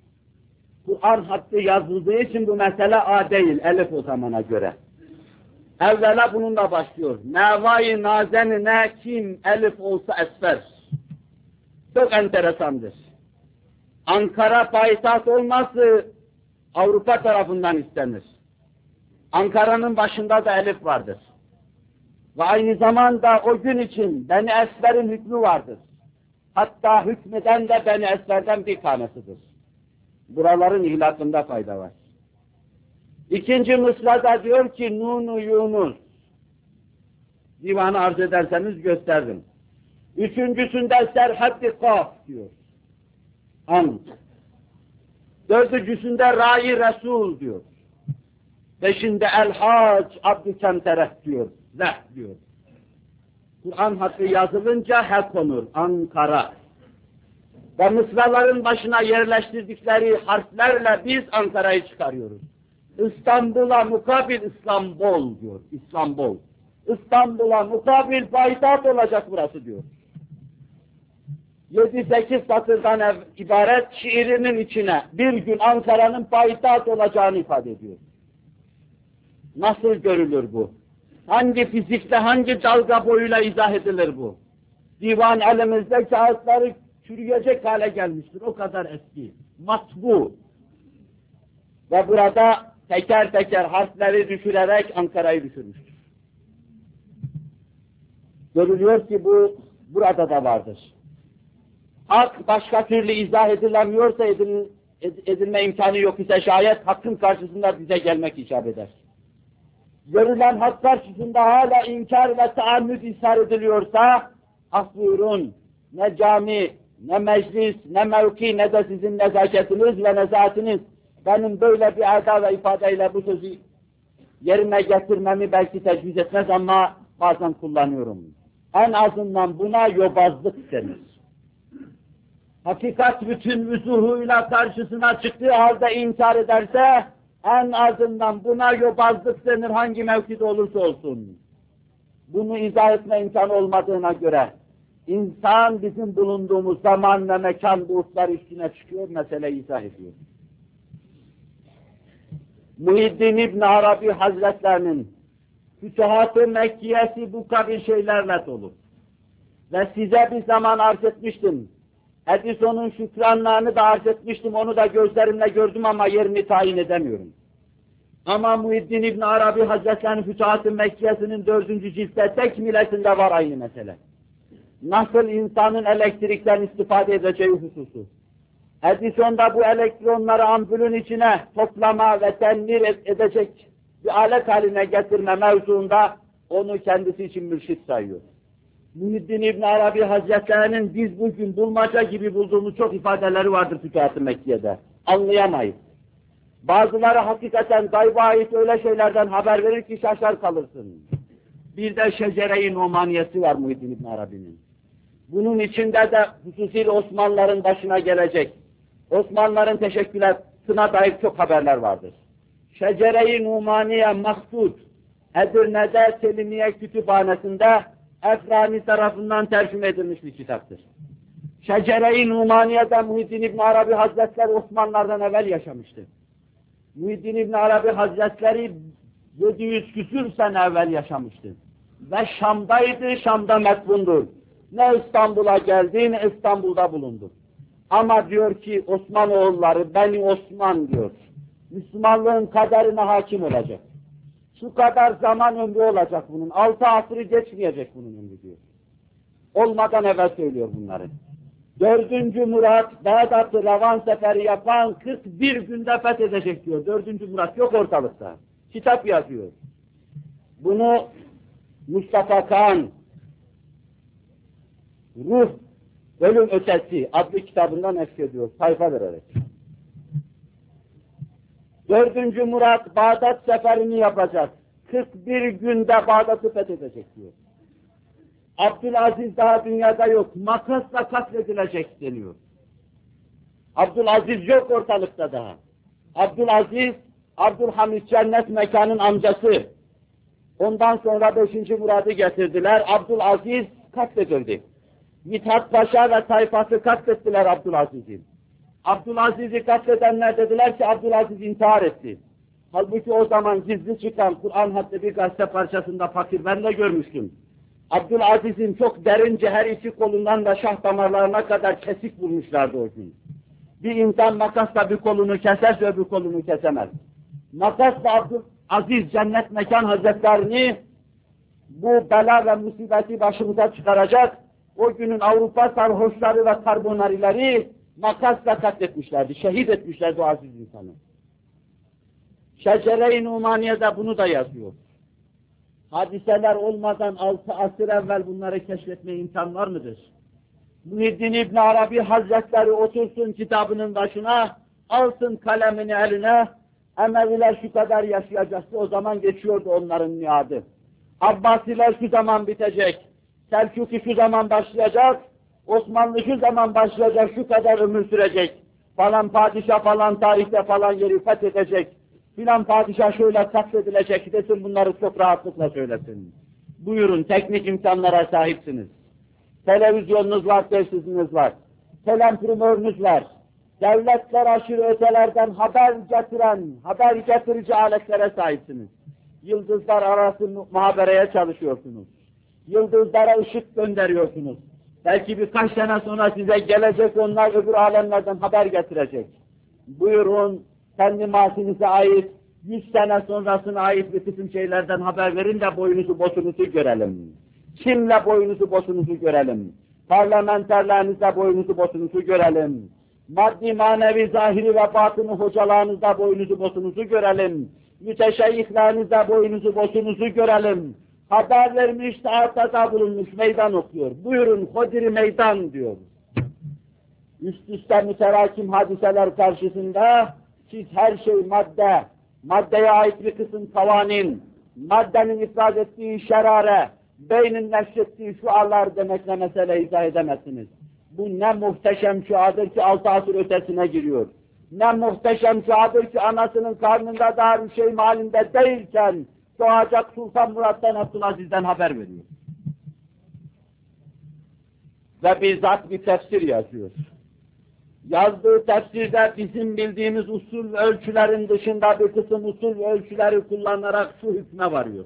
Kur'an hattı yazıldığı için bu mesele A değil, elif o zamana göre. Evvela bununla başlıyor. Nevai nazenine kim elif olsa esfer. Çok enteresandır. Ankara payitaht olması Avrupa tarafından istenir. Ankara'nın başında da elif vardır. Ve aynı zamanda o gün için Beni Esfer'in hükmü vardır. Hatta hükmeden de Beni Esfer'den bir tanesidir. Buraların ihlakında fayda var. İkinci mısrada diyor ki Nun-u Yunus. Divanı arz ederseniz gösterdim. Üçüncüsünde Serhat-i Kaf diyor. An. Dördüncüsünde Rai Resul diyor. Beşinde El-Hac Abdülkemtereh diyor. Zeh diyor. Kur'an hakkı yazılınca he konur. Ankara. Ve mısraların başına yerleştirdikleri harflerle biz Ankara'yı çıkarıyoruz. İstanbul'a mukabil İstanbul diyor. İstanbul. İstanbul'a mukabil payitaht olacak burası diyor. Yedi sekiz satırdan ev, ibaret şiirinin içine bir gün Ankara'nın payitaht olacağını ifade ediyor. Nasıl görülür bu? Hangi fizikle, hangi dalga boyuyla izah edilir bu? Divan elimizde kağıtları çürüyecek hale gelmiştir. O kadar eski. Matbu. Ve burada teker teker harfleri düşürerek Ankara'yı düşürmüştür. Görülüyor ki bu burada da vardır. Hak başka türlü izah edilemiyorsa edil, edilme imkanı yok ise şayet hakkın karşısında bize gelmek icap eder. Görülen hak karşısında hala inkar ve taammüd ishar ediliyorsa ah buyurun, ne cami, ne meclis, ne mevki, ne de sizin nezaketiniz ve nezahatiniz benim böyle bir ada ve ifadeyle bu sözü yerine getirmemi belki tecviz etmez ama bazen kullanıyorum. En azından buna yobazlık denir. Hakikat bütün vüzuhuyla karşısına çıktığı halde inkar ederse en azından buna yobazlık denir hangi mevkide olursa olsun. Bunu izah etme imkanı olmadığına göre insan bizim bulunduğumuz zaman ve mekan buğutlar üstüne çıkıyor, meseleyi izah ediyor. Muhiddin İbn Arabi Hazretlerinin Fütuhat-ı Mekkiyesi bu kabil şeylerle dolu. Ve size bir zaman arz etmiştim. Edison'un şükranlarını da arz etmiştim, onu da gözlerimle gördüm ama yerini tayin edemiyorum. Ama Muhiddin İbn Arabi Hazretlerinin Fütuhat-ı Mekkiyesi'nin dördüncü ciltte tekmilesinde var aynı mesele. Nasıl insanın elektrikten istifade edeceği hususu. Edison da bu elektronları ampulün içine toplama ve tenvir edecek bir alet haline getirme mevzuunda onu kendisi için mürşit sayıyor. Muhiddin İbn Arabi Hazretlerinin biz bugün bulmaca gibi bulduğumuz çok ifadeleri vardır Fütuhat-ı Mekke'de. Anlayamayız. Bazıları hakikaten gayba ait öyle şeylerden haber verir ki şaşar kalırsın. Bir de şecere-i numaniyesi var Muhiddin İbn Arabi'nin. Bunun içinde de hususiyle Osmanlıların başına gelecek, Osmanlıların teşekkülatına dair çok haberler vardır. Şecere-i numaniye maksud, Edirne'de Selimiye Kütüphanesi'nde Efrani tarafından tercüme edilmiş bir kitaptır. Şecere-i Numaniye'de Muhiddin İbn Arabi Hazretleri Osmanlılardan evvel yaşamıştı. Muhiddin İbn Arabi Hazretleri yedi yüz küsür sene evvel yaşamıştı. Ve Şam'daydı, Şam'da metbundur. Ne İstanbul'a geldi, ne İstanbul'da bulundu. Ama diyor ki Osmanoğulları, Beni Osman diyor, Müslümanlığın kaderine hakim olacak. Şu kadar zaman ömrü olacak bunun, altı asırı geçmeyecek bunun ömrü diyor. Olmadan evvel söylüyor bunları. Dördüncü Murat, Bağdat'ı Ravan seferi yapan kırk bir günde fethedecek diyor. Dördüncü Murat yok ortalıkta. Kitap yazıyor. Bunu Mustafa Kağan, Ruh, Ölüm Ötesi adlı kitabından eşkediyor, sayfa vererek. Dördüncü Murat Bağdat seferini yapacak. kırk bir günde Bağdat'ı fethedecek diyor. Abdülaziz daha dünyada yok, makasla katledilecek deniyor. Abdülaziz yok ortalıkta daha. Abdülaziz, Abdülhamid Cennet Mekan'ın amcası. Ondan sonra beşinci Murad'ı getirdiler, Abdülaziz katledildi. Mithat Paşa ve tayfası katlettiler Abdülaziz'i. Abdülaziz'i katledenler dediler ki Abdülaziz intihar etti. Halbuki o zaman gizli çıkan Kur'an hattı bir gazete parçasında fakir ben de görmüştüm. Abdülaziz'in çok derince her iki kolundan da şah damarlarına kadar kesik bulmuşlardı o gün. Bir insan makasla bir kolunu keserse öbür kolunu kesemez. Makasla Abdülaziz Cennet Mekan Hazretlerini bu bela ve musibeti başımıza çıkaracak, o günün Avrupa sarhoşları ve karbonarileri makasla katletmişlerdi, şehit etmişlerdi o aziz insanı. Şecere-i Numaniye'de bunu da yazıyor. Hadiseler olmadan altı asır evvel bunları keşfetme imkan var mıdır? Muhiddin İbn Arabi Hazretleri otursun kitabının başına, alsın kalemini eline, Emeviler şu kadar yaşayacaktı, o zaman geçiyordu onların miadı. Abbasiler şu zaman bitecek, Selçuklu şu zaman başlayacak, Osmanlı şu zaman başlayacak, şu kadar ömür sürecek, falan padişah falan tarihte falan yeri fethedecek, filan padişah şöyle katledilecek desin, bunları çok rahatlıkla söylesin. Buyurun, teknik imkanlara sahipsiniz. Televizyonunuz var, tesisiniz var, telemprimörünüz var, devletler aşırı ötelerden haber getiren, haber getirici aletlere sahipsiniz. Yıldızlar arası muhabereye çalışıyorsunuz. Yıldızlara ışık gönderiyorsunuz. Belki birkaç sene sonra size gelecek onlar öbür alemlerden haber getirecek. Buyurun, kendi mahsinize ait, yüz sene sonrasına ait bir kısım şeylerden haber verin de boyunuzu bosunuzu görelim. Kimle boyunuzu bosunuzu görelim. Parlamenterlerinizle boyunuzu bosunuzu görelim. Maddi, manevi, zahiri ve batını hocalarınızla boyunuzu bosunuzu görelim. Müteşeyyihlerinizle boyunuzu bosunuzu görelim. Haber vermiş, saatte bulunmuş, meydan okuyor. Buyurun, hodiri meydan diyor. Üst üste müterakim hadiseler karşısında siz her şey madde, maddeye ait bir kısım kavanin, maddenin ifraz ettiği şerare, beynin neşrettiği şualar demekle mesele izah edemezsiniz. Bu ne muhteşem şuadır ki altı asır ötesine giriyor. Ne muhteşem şuadır ki anasının karnında daha bir şey halinde değilken doğacak Sultan Murat'tan Abdülaziz'den haber veriyor. Ve bizzat bir tefsir yazıyor. Yazdığı tefsirde bizim bildiğimiz usul ve ölçülerin dışında bir kısım usul ve ölçüleri kullanarak şu hükme varıyor.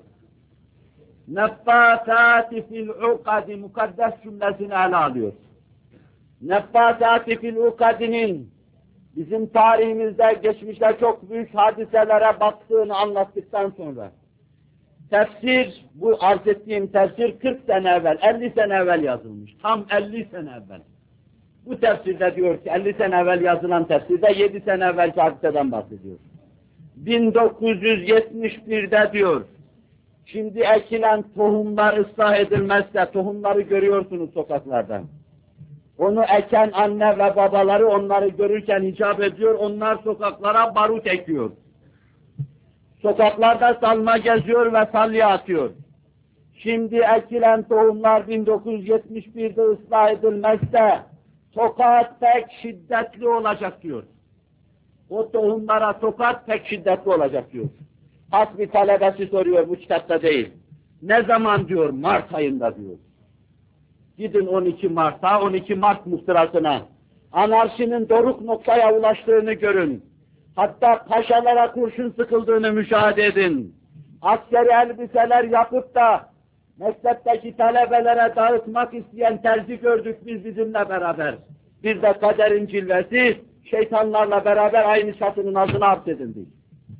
Neffâsâti fil ukadi mukaddes cümlesini ele alıyor. Neffâsâti fil ukadinin bizim tarihimizde geçmişte çok büyük hadiselere baktığını anlattıktan sonra tefsir, bu arz ettiğim tefsir kırk sene evvel, elli sene evvel yazılmış. Tam elli sene evvel. Bu tefsirde diyor ki, elli sene evvel yazılan tefsirde yedi sene evvelki hadiseden bahsediyor. bin dokuz yüz yetmiş bir'de diyor, şimdi ekilen tohumlar ıslah edilmezse, tohumları görüyorsunuz sokaklardan. Onu eken anne ve babaları onları görürken icap ediyor, onlar sokaklara barut ekiyor. Sokaklarda salma geziyor ve salya atıyor. Şimdi ekilen tohumlar bin dokuz yüz yetmiş bir'de ıslah edilmezse, tokat pek şiddetli olacak diyor. O tohumlara tokat pek şiddetli olacak diyor. Has bir talebesi soruyor, bu kitapta değil. Ne zaman diyor? Mart ayında diyor. Gidin on iki Mart'a, on iki Mart muhtırasına. Anarşinin doruk noktaya ulaştığını görün. Hatta paşalara kurşun sıkıldığını müşahede edin. Askeri elbiseler yapıp da mektepteki talebelere dağıtmak isteyen terzi gördük biz bizimle beraber. Bir de kaderin cilvesi, şeytanlarla beraber aynı çatının altına hapsedildik.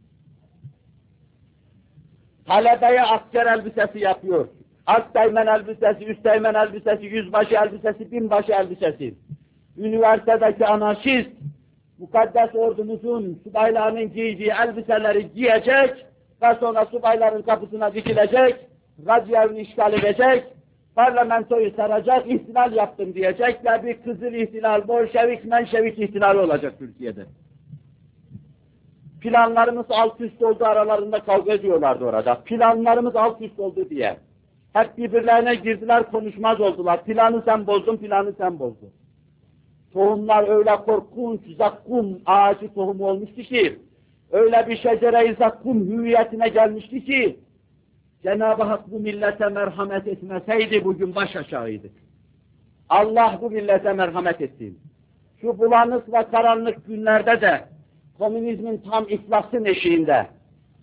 Talebeye asker elbisesi yapıyor. Alteğmen elbisesi, üsteğmen elbisesi, yüzbaşı elbisesi, binbaşı elbisesi. Üniversitedeki anarşist, mukaddes ordumuzun subaylarının giydiği elbiseleri giyecek ve sonra subayların kapısına dikilecek, radyevini işgal edecek, parlamentoyu saracak, ihtilal yaptım diyecek ve bir kızıl ihtilal, Bolşevik, Menşevik ihtilali olacak Türkiye'de. Planlarımız alt üst oldu, aralarında kavga ediyorlardı orada. Planlarımız alt üst oldu diye. Hep birbirlerine girdiler, konuşmaz oldular. Planı sen bozdun, planı sen bozdun. Tohumlar öyle korkunç, zakkum ağacı tohumu olmuştu ki, öyle bir şecere-i zakkum hüviyetine gelmişti ki, Cenab-ı Hak bu millete merhamet etmeseydi bugün baş aşağıydık. Allah bu millete merhamet etti. Şu bulanık ve karanlık günlerde de, komünizmin tam iflasın eşiğinde,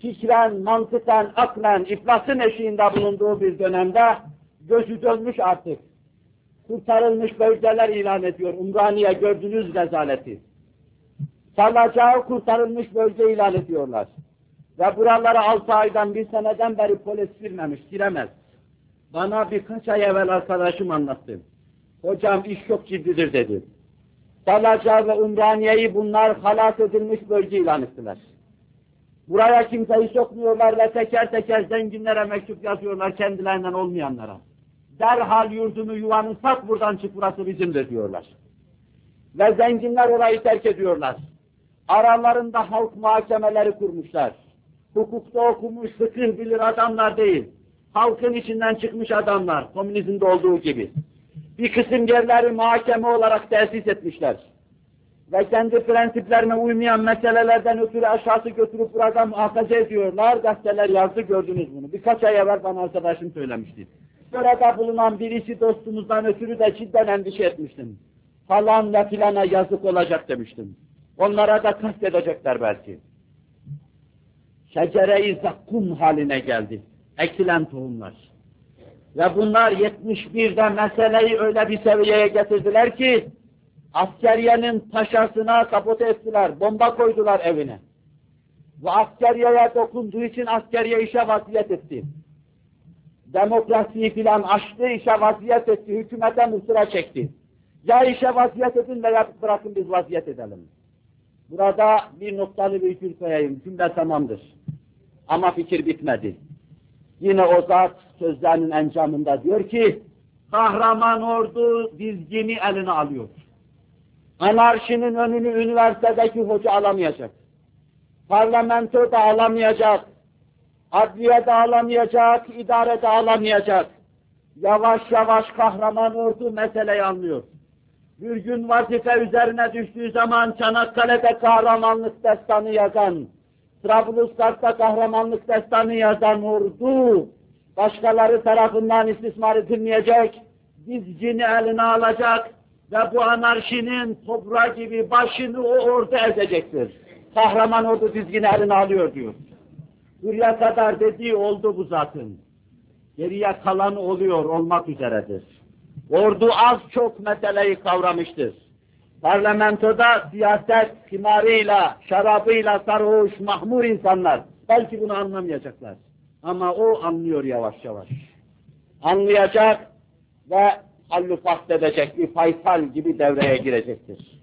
fikren, mantıken, aklen, iflasın eşiğinde bulunduğu bir dönemde gözü dönmüş artık. Kurtarılmış bölgeler ilan ediyor. Umraniye gördünüz rezaleti. Salacağı kurtarılmış bölge ilan ediyorlar. Ve buralara altı aydan, bir seneden beri polis girmemiş, giremez. Bana birkaç ay evvel arkadaşım anlattı. Hocam iş çok ciddidir dedi. Salacağı ve Umraniye'yi bunlar halas edilmiş bölge ilan ettiler. Buraya kimseyi sokmuyorlar ve teker teker zenginlere mektup yazıyorlar kendilerinden olmayanlara. Derhal yurdunu yuvanı sat, buradan çık, burası bizimdir diyorlar. Ve zenginler orayı terk ediyorlar. Aralarında halk muhakemeleri kurmuşlar. Hukukta okumuş, fıkıh bilir adamlar değil. Halkın içinden çıkmış adamlar, komünizmde olduğu gibi. Bir kısım yerleri muhakeme olarak tesis etmişler. Ve kendi prensiplerine uymayan meselelerden ötürü aşağısı götürüp burada muhafaza ediyorlar. Gazeteler yazdı, gördünüz bunu. Birkaç ay evvel bana arkadaşım söylemişti. Burada bulunan birisi dostumuzdan ötürü de cidden endişe etmiştim. Falan ve filana yazık olacak demiştim. Onlara da kastedecekler belki. Şecere-i zakkum haline geldi. Ekilen tohumlar. Ve bunlar yetmiş birde meseleyi öyle bir seviyeye getirdiler ki askeriyenin paşasına kapote ettiler, bomba koydular evine. Bu askeriyeye dokunduğu için askeriye işe vaziyet etti. Demokrasiyi filan açtı, işe vaziyet etti, hükümete mısıra çekti. Ya işe vaziyet edin veya bırakın biz vaziyet edelim. Burada bir noktalı virgül koyayım, cümle tamamdır. Ama fikir bitmedi. Yine o zat sözlerinin encamında diyor ki, kahraman ordu dizgini eline alıyor. Anarşinin önünü üniversitedeki hoca alamayacak. Parlamento da alamayacak. Adliye de alamayacak, idare de alamayacak. Yavaş yavaş kahraman ordu meseleyi anlıyor. Bir gün vazife üzerine düştüğü zaman Çanakkale'de kahramanlık destanı yazan, Trablusgarp'ta kahramanlık destanı yazan ordu, başkaları tarafından istismar edilmeyecek, dizgini eline alacak ve bu anarşinin toprağı gibi başını o ordu ezecektir. Kahraman ordu dizgini eline alıyor diyor. Buraya kadar dediği oldu bu zatın. Geriye kalan oluyor, olmak üzeredir. Ordu az çok meseleyi kavramıştır. Parlamentoda siyaset himarıyla, şarabıyla sarhoş, mahmur insanlar belki bunu anlamayacaklar. Ama o anlıyor yavaş yavaş. Anlayacak ve hallü fasl edecek, bir Faysal gibi devreye girecektir.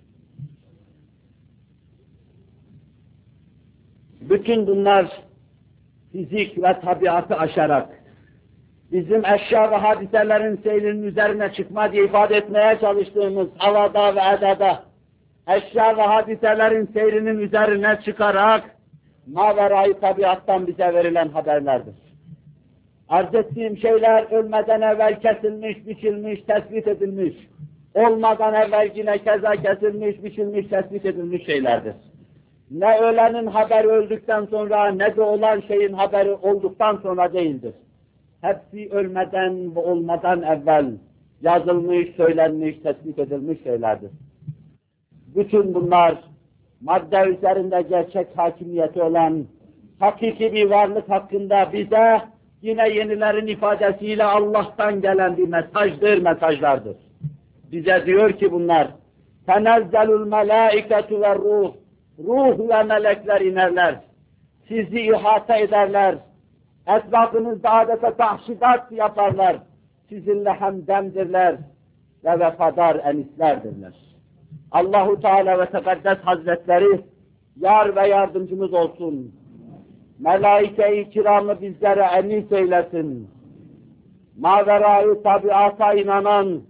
Bütün bunlar fizik ve tabiatı aşarak bizim eşya ve hadiselerin seyrinin üzerine çıkma diye ifade etmeye çalıştığımız havada ve edada eşya ve hadiselerin seyrinin üzerine çıkarak maverayı tabiattan bize verilen haberlerdir. Arz ettiğim şeyler ölmeden evvel kesilmiş, biçilmiş, tespit edilmiş. Olmadan evvel yine keza kesilmiş, biçilmiş, tespit edilmiş şeylerdir. Ne ölenin haberi öldükten sonra ne de olan şeyin haberi olduktan sonra değildir. Hepsi ölmeden ve olmadan evvel yazılmış, söylenmiş, tespit edilmiş şeylerdir. Bütün bunlar madde üzerinde gerçek hakimiyeti olan hakiki bir varlık hakkında bize yine yenilerin ifadesiyle Allah'tan gelen bir mesajdır, mesajlardır. Bize diyor ki bunlar tenezzelul melâiketu ve ruh, ruh ve melekler inerler, sizi ihata ederler, etrafınızda adeta tahşidat yaparlar, sizinle hemdemdirler ve vefadar enislerdirler. Allahu Teala ve Tekaddes Hazretleri yar ve yardımcımız olsun. Melaike-i kiramı bizlere enis eylesin. Maverayı tabiata inanan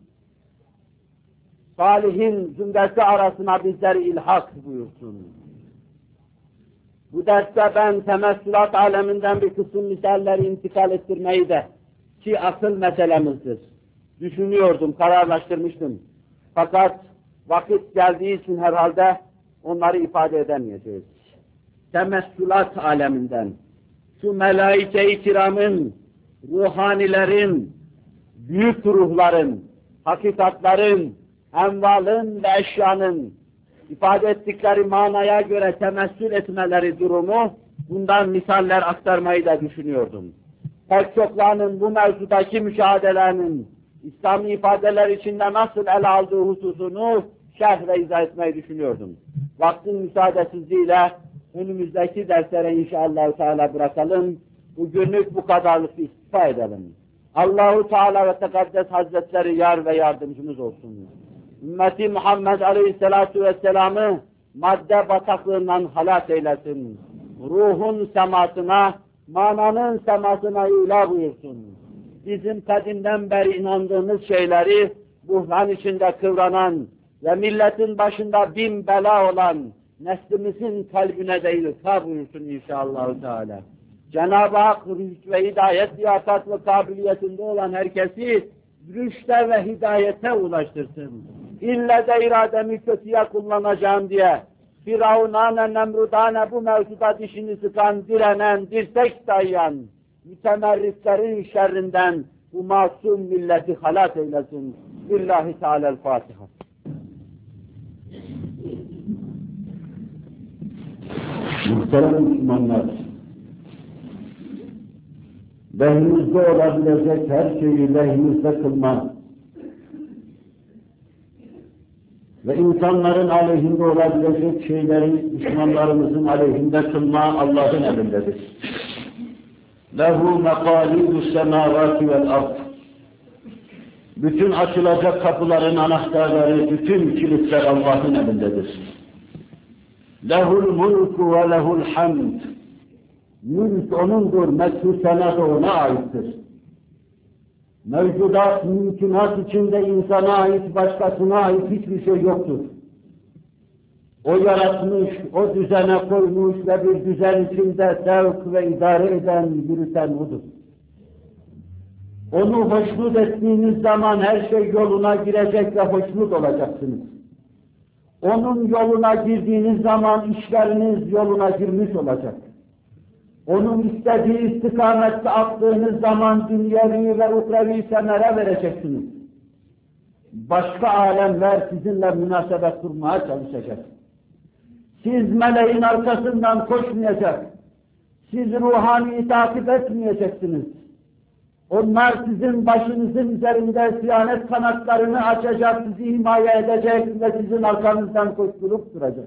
salihin zümresi arasına bizleri ilhak buyursun. Bu derste ben temessülat aleminden bir kısım misalleri intikal ettirmeyi de ki asıl meselemizdir. Düşünüyordum, kararlaştırmıştım. Fakat vakit geldiği için herhalde onları ifade edemeyeceğiz. Temessülat aleminden, şu melaike-i kiramın, ruhanilerin, büyük ruhların, hakikatların, envalın ve eşyanın ifade ettikleri manaya göre temessül etmeleri durumu bundan misaller aktarmayı da düşünüyordum. Pek çoklarının bu mevzudaki müşahedelerinin İslami ifadeler içinde nasıl ele aldığı hususunu şerh ve izah etmeyi düşünüyordum. Vaktin müsaadesizliğiyle önümüzdeki derslere inşallah Teala bırakalım. Bugünlük bu kadarlık istifa edelim. Allahu Teala ve Tekaddes Hazretleri yar ve yardımcımız olsun. Ümmeti Muhammed Aleyhisselatu Vesselam'ı madde bataklığından halat eylesin. Ruhun semasına, mananın semasına ila buyursun. Bizim kadimden beri inandığımız şeyleri buhran içinde kıvranan ve milletin başında bin bela olan neslimizin kalbine de ilka buyursun inşallah Teala. Cenab-ı Hak rüşt ve hidayet liyafat ve kabiliyetinde olan herkesi rüşte ve hidayete ulaştırsın. İlle de irademi kötüye kullanacağım diye Firavunane, Nemrudane bu mevzuda dişini sıkan, direnen, dirsek dayayan mütemerritlerin şerrinden bu masum milleti halat eylesin. Billahi Teala'l-Fatiha. Muhterem Müslümanlar, lehimizde olabilecek her şeyi lehimizde kılma ve insanların aleyhinde olabilecek şeyleri düşmanlarımızın aleyhinde kılma Allah'ın elindedir. Lehu mekalidus semavati vel ard. Bütün açılacak kapıların anahtarları, bütün kilitler Allah'ın elindedir. Lehul mulku ve lehul hamd. Mülk O'nundur, methü sena da O'na aittir. Mevcudat, mümkünat içinde insana ait, başkasına ait hiçbir şey yoktur. O yaratmış, o düzene koymuş ve bir düzen içinde sevk ve idare eden, yürüten O'dur. Onu hoşnut ettiğiniz zaman her şey yoluna girecek ve hoşnut olacaksınız. Onun yoluna girdiğiniz zaman işleriniz yoluna girmiş olacak. Onun istediği istikamette attığınız zaman dünyevi ve ukrevi semere vereceksiniz. Başka alemler sizinle münasebet kurmaya çalışacak. Siz meleğin arkasından koşmayacak. Siz ruhani takip etmeyeceksiniz. Onlar sizin başınızın üzerinde siyanet kanatlarını açacak, sizi himaye edecek ve sizin arkanızdan koşturup duracak.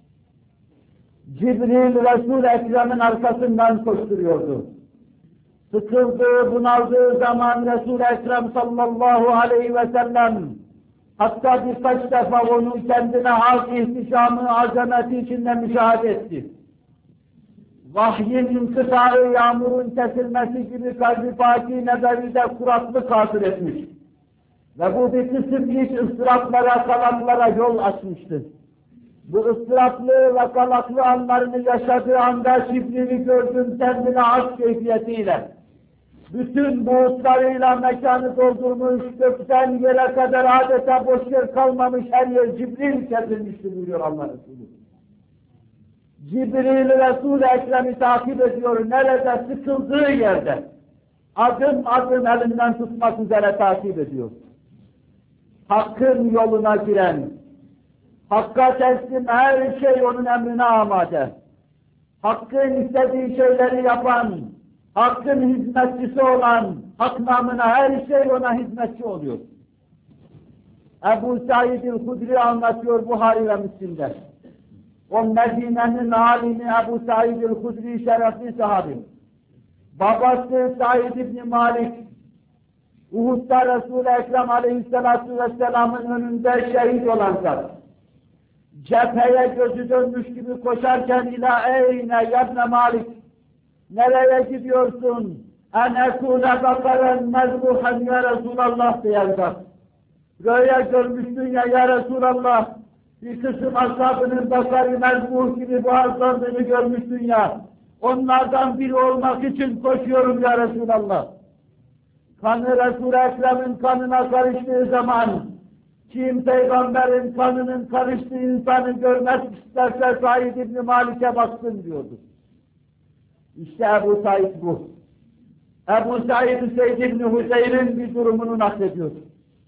Cibril Resul-i Ekrem'in arkasından koşturuyordu. Sıkıldığı, bunaldığı zaman Resul-i Ekrem sallallahu aleyhi ve sellem hatta birkaç defa onu kendine has ihtişamı, azameti içinde müşahede etti. Vahyin inkıtağı, yağmurun kesilmesi gibi kalbi Fâki Nebevi'de kuraklık hasıl etmiş. Ve bu bir kısım iç ıstıraplara, kalaklara yol açmıştı. Bu ıstıraplı ve kalaklı anlarını yaşadığı anda Cibril'i gördüm kendine has keyfiyetiyle. Bütün buğutlarıyla mekanı doldurmuş, gökten yere kadar adeta boş yer kalmamış, her yer Cibril kesilmişti buyuruyor Allah Resulü. Cibril Resul-i Ekrem'i takip ediyor, nerede sıkıldığı yerde. Adım adım elinden tutmak üzere takip ediyor. Hakkın yoluna giren, Hakka teslim her şey onun emrine amade. Hakkın istediği şeyleri yapan, Hakkın hizmetçisi olan, Hak namına her şey ona hizmetçi oluyor. Ebu Said el-Hudri anlatıyor Buhari ve Müslim'de. O Medine'nin alimi Ebu Said el-Hudri şerefli sahabi. Babası Said ibn Malik, Uhud'da Resul-i Ekrem aleyhissalatu vesselamın önünde şehit olan zat. Cepheye gözü dönmüş gibi koşarken ila eyne yabne Malik, nereye gidiyorsun? En ekûne bakaren mezruhen ya Resulallah diyen zat. Rüya görmüştün ya ya Resulallah, bir kısım ashabının bakari mezruh gibi boğazlandığını görmüştün ya, onlardan biri olmak için koşuyorum ya Resulallah. Kanı Resul-i Ekrem'in kanına karıştığı zaman, kim peygamberin kanının karıştığı insanı görmek isterse Said İbni Malik'e baksın diyordu. İşte Ebu Said bu. Ebu Said Hüseyin İbni Hüseyin'in bir durumunu naklediyor.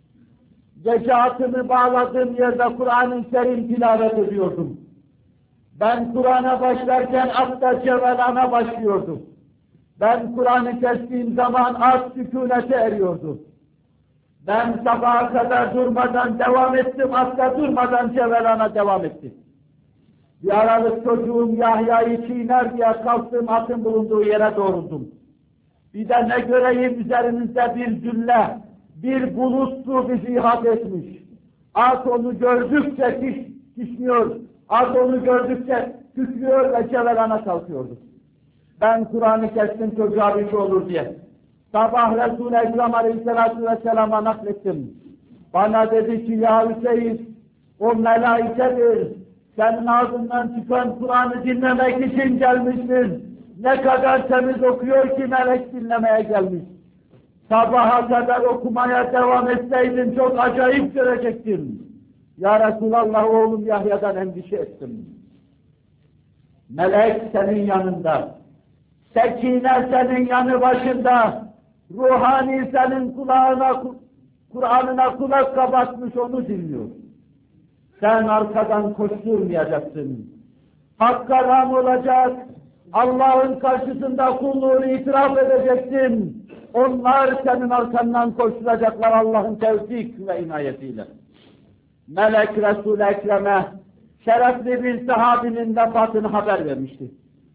Gece atımı bağladığım yerde Kur'an-ı Kerim tilavet ediyordum. Ben Kur'an'a başlarken atta cevelana başlıyordu. Ben Kur'an'ı kestiğim zaman at sükunete eriyordu. Ben sabaha kadar durmadan devam ettim, atta durmadan cevelana devam ettim. Bir aralık çocuğum Yahya'yı çiğner diye kalktım, atın bulunduğu yere doğruldum. Bir de ne göreyim üzerimizde bir zülle, bir bulut su bizi ihate etmiş. At onu gördükçe kiş, kişniyor, at onu gördükçe kükrüyor ve cevelana kalkıyordu. Ben Kur'an'ı kestim çocuğa bir şey olur diye. Sabah Resul-i Ekrem Aleyhisselatü Vesselam'a naklettim. Bana dedi ki ya Hüseyin, o melaikedir. Senin ağzından çıkan Kur'an'ı dinlemek için gelmişsin. Ne kadar temiz okuyor ki melek dinlemeye gelmiş. Sabaha kadar okumaya devam etseydin çok acayip görecektin. Ya Resulallah oğlum Yahya'dan endişe ettim. Melek senin yanında. Sekine senin yanı başında. Ruhani senin kulağına, Kur'an'ına kulak kabartmış onu dinliyor. Sen arkadan koşturmayacaksın. Hakka ram olacak. Allah'ın karşısında kulluğunu itiraf edeceksin. Onlar senin arkandan koşturacaklar Allah'ın tevfik ve inayetiyle. Melek Resul-i Ekrem'e şerefli bir sahabinin vefatını haber vermişti.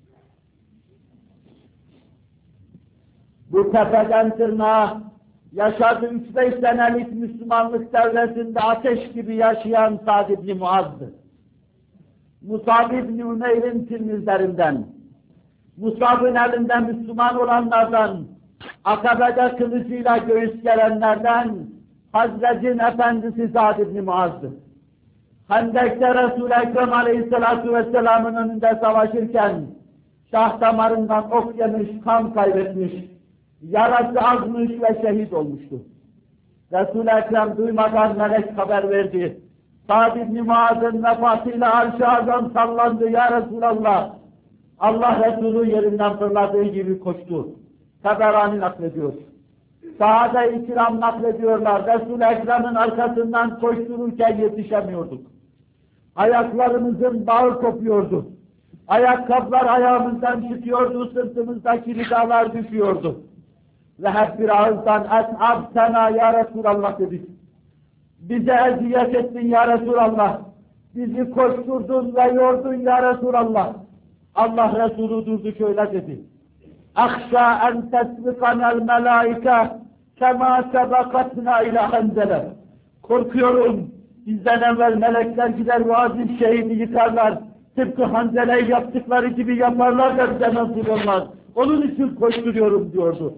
Bu tepeden tırnağa yaşadığı üç beş senelik Müslümanlık devletinde ateş gibi yaşayan Sa'd ibn Muaz'dı. Musab ibn Umeyr'in tilmizlerinden, Musab'ın elinden Müslüman olanlardan, Akabe'de kılıcıyla göğüs gelenlerden Hazret'in efendisi Sa'd ibn Muaz'dı. Hendek'te Resul-i Ekrem Aleyhisselatü Vesselam'ın önünde savaşırken şah damarından ok yemiş, kan kaybetmiş, yarası azmış ve şehit olmuştu. Resul-i Ekrem duymadan melek haber verdi. Sa'd ibn Muaz'ın vefatıyla arş-ı azam sallandı ya Resulallah. Allah Resulü yerinden fırladığı gibi koştu. Taberani naklediyor. Sahabe-i kiram naklediyorlar. Resul-i Ekrem'in arkasından koştururken yetişemiyorduk. Ayaklarımızın bağı kopuyordu. Ayakkabılar ayağımızdan çıkıyordu, sırtımızdaki ridalar düşüyordu. Ve hep bir ağızdan "Es'ab sana ya Resulallah" dedik. Bize eziyet ettin ya Resulallah. Bizi koşturdun ve yordun ya Resulallah. Allah Resulü durdu şöyle dedi. "Akhşâ en tesbikanel melâike kemâ sebakatnâ ilâ Hanzele." Korkuyorum, bizden evvel melekler gider bu aziz şehidi yıkarlar. Tıpkı Hanzele'yi yaptıkları gibi yaparlar da bize nasip olmaz. Onun için koşturuyorum diyordu.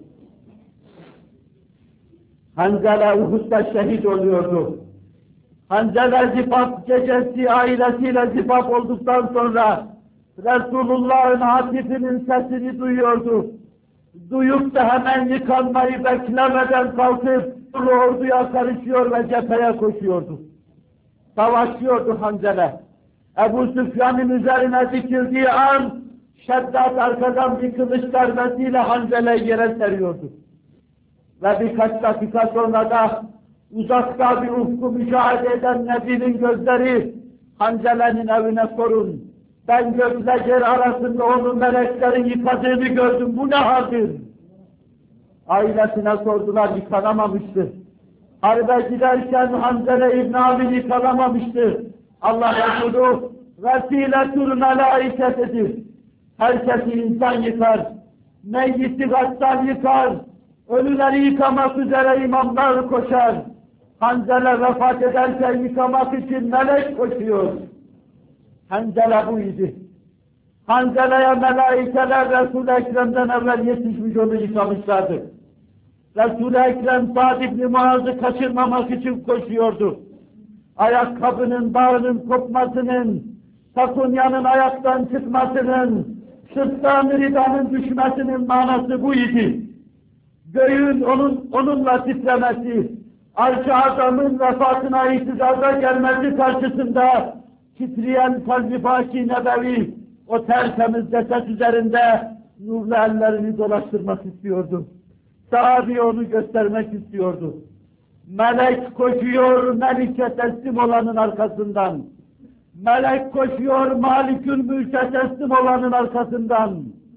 Hanzele Uhud'da şehit oluyordu. Hanzele zifaf gecesi ailesiyle zifaf olduktan sonra Resulullah'ın hatifinin sesini duyuyordu. Duyup da hemen yıkanmayı beklemeden kalkıp orduya karışıyor ve cepheye koşuyordu. Savaşıyordu Hanzele. Ebu Süfyan'ın üzerine dikildiği an Şeddat arkadan bir kılıç darbesiyle Hanzele'yi yere seriyordu. Ve birkaç dakika sonra da uzakta bir ufku müşahede eden Nebi'nin gözleri Hanzele'nin evine sorun. Ben gökle yer arasında onun meleklerin yıkadığını gördüm. Bu ne haldir? Ailesine sordular, yıkanamamıştı. Harbe giderken Hanzele İbn Abi yıkanamamıştı. Allah Resulü vesiletül melaiketedir. Herkesi insan yıkar. Meyyiti gassal yıkar. Ölüleri yıkamak üzere imamlar koşar. Hanzele vefat ederken yıkamak için melek koşuyor. Hanzele bu idi. Hanzele'ye melaikeler Resul-i Ekrem'den evvel yetişmiş onu yıkamışlardı. Resul-i Ekrem Sa'd ibn Muaz'ı kaçırmamak için koşuyordu. Ayakkabının bağının kopmasının, takunyanın ayaktan çıkmasının, sırttan ridanın düşmesinin manası bu idi. Göğün onun, onunla titremesi, arş-ı azamın vefatına itizaza gelmesi karşısında titreyen kalbi baki nebevi, o tertemiz ceset üzerinde nurlu ellerini dolaştırmak istiyordu. Sahabi onu göstermek istiyordu. Melek koşuyor Melik'e teslim olanın arkasından. Melek koşuyor Malikül Mülk'e teslim olanın arkasından.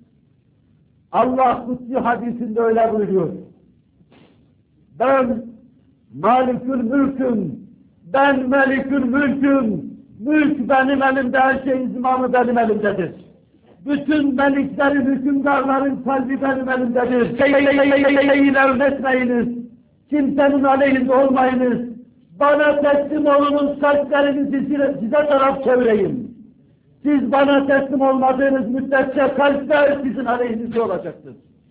Allah kutsi hadisinde öyle buyuruyor. Ben Malikül Mülk'üm, ben Melikül Mülk'üm, mülk benim elimde, her şeyin zimanı benim elimdedir. Bütün meliklerin, hükümdarların kalbi benim elimdedir. Eylem etmeyiniz, kimsenin aleyhinde olmayınız. Bana teslim olunuz, kalplerinizi size, size taraf çevireyim. Siz bana teslim olmadığınız müddetçe kalpler sizin aleyhinizde olacaktır.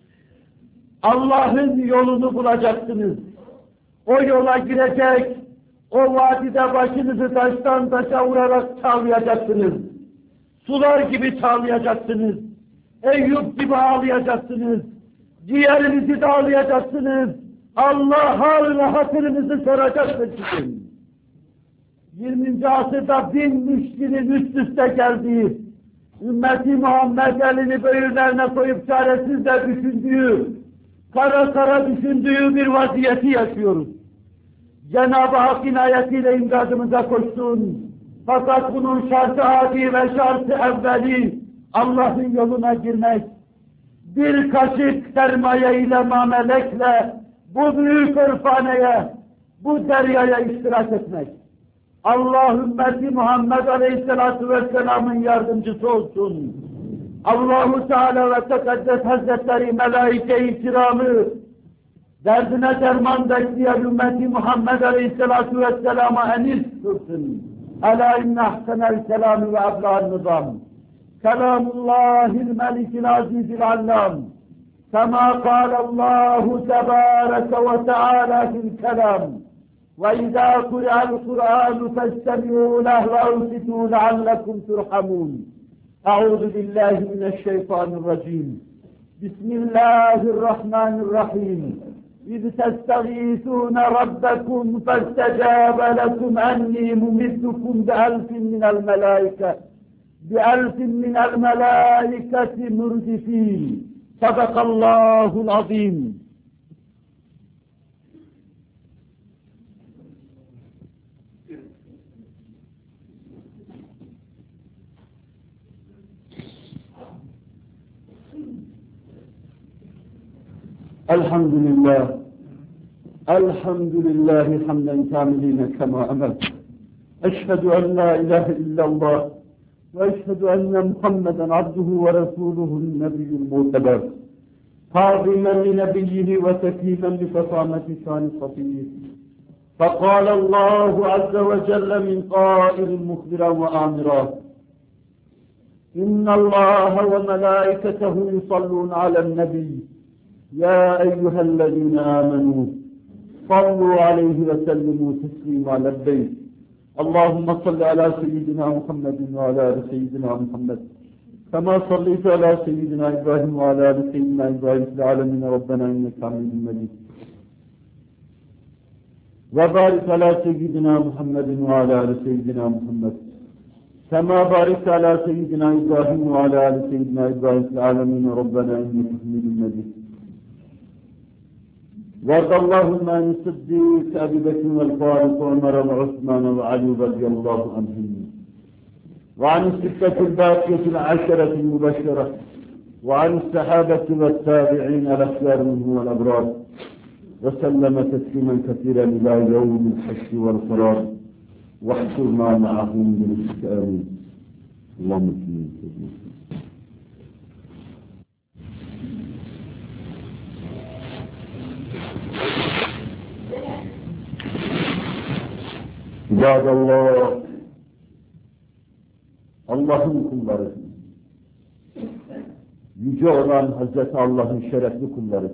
Allah'ın yolunu bulacaksınız. O yola girecek, o vadide başınızı taştan taşa vurarak çağlayacaksınız. Sular gibi çağlayacaksınız. Eyüp gibi ağlayacaksınız. Ciğerinizi dağlayacaksınız. Allah hal ve hatırınızı soracaktır sizin. yirminci asırda bin müşkilin üst üste geldiği, ümmeti Muhammed elini böğürlerine koyup çaresiz de düşündüğü, kara kara düşündüğü bir vaziyeti yaşıyoruz. Cenab-ı Hak inayetiyle imdadımıza koşsun. Fakat bunun şartı adi ve şartı evveli Allah'ın yoluna girmek. Bir kaşık sermaye ile mamelekle bu büyük ırfaneye, bu deryaya iştirak etmek. Allah ümmeti Muhammed Aleyhisselatü Vesselam'ın yardımcısı olsun. Allah-u Teala ve Tekaddes Hazretleri melaike-i kiramı derdine derman bekleyen ümmeti Muhammed Aleyhisselatü Vesselam'a enis kılsın. Ela inne ahsenel kelâmü ve ablâ'n nizam. Kelamullahil melikil azizil allam. Kema kâlallahu tebâreke ve teâlâ fil kelam. وَإِذَا قُرِئَ الْقُرْآنُ فَاسْتَمِعُوا لَهُ وَأَنصِتُوا لَعَلَّكُمْ تُرْحَمُونَ. أعوذ بالله من الشيطان الرجيم. بسم الله الرحمن الرحيم. إذ تستغيثون ربكم فاستجاب لكم أني ممدكم بألف من الملائكة بألف من الملائكة مردفين. صدق الله العظيم. الحمد لله الحمد لله حمدا كاملين كما أمر. أشهد أن لا إله إلا الله وأشهد أن محمدا عبده ورسوله النبي المعتبر قاضما لنبيه وتكليفا بفصامة شان صفيه. فقال الله عز وجل من قائل مخبرا وآمرا إن الله وملائكته يصلون على النبي يا أيها الذين آمنوا صلوا عليه وسلموا تسليما لبيك. اللهم صل على سيدنا محمد وعلى آل سيدنا محمد كما صليت على سيدنا إبراهيم وعلى آل سيدنا إبراهيم في العالمين ربنا إنك حميد مجيد. وبارك على سيدنا محمد وعلى آل سيدنا محمد كما باركت على سيدنا إبراهيم وعلى آل سيدنا إبراهيم في العالمين ربنا إنك حميد مجيد. وارض اللهم عن الصديق أبي بكر والفاروق وعمر وعثمان وعلي رضي الله عنهم وعن الستة الباقية العشرة المبشرة وعن الصحابة والتابعين الأخيار منهم والأبرار وسلم تسليما كثيرا إلى يوم الحشر والقرار واحشرنا معهم برزقك آمين. اللهم صل. İbadallah, Allah'ın kulları, yüce olan Hazreti Allah'ın şerefli kulları,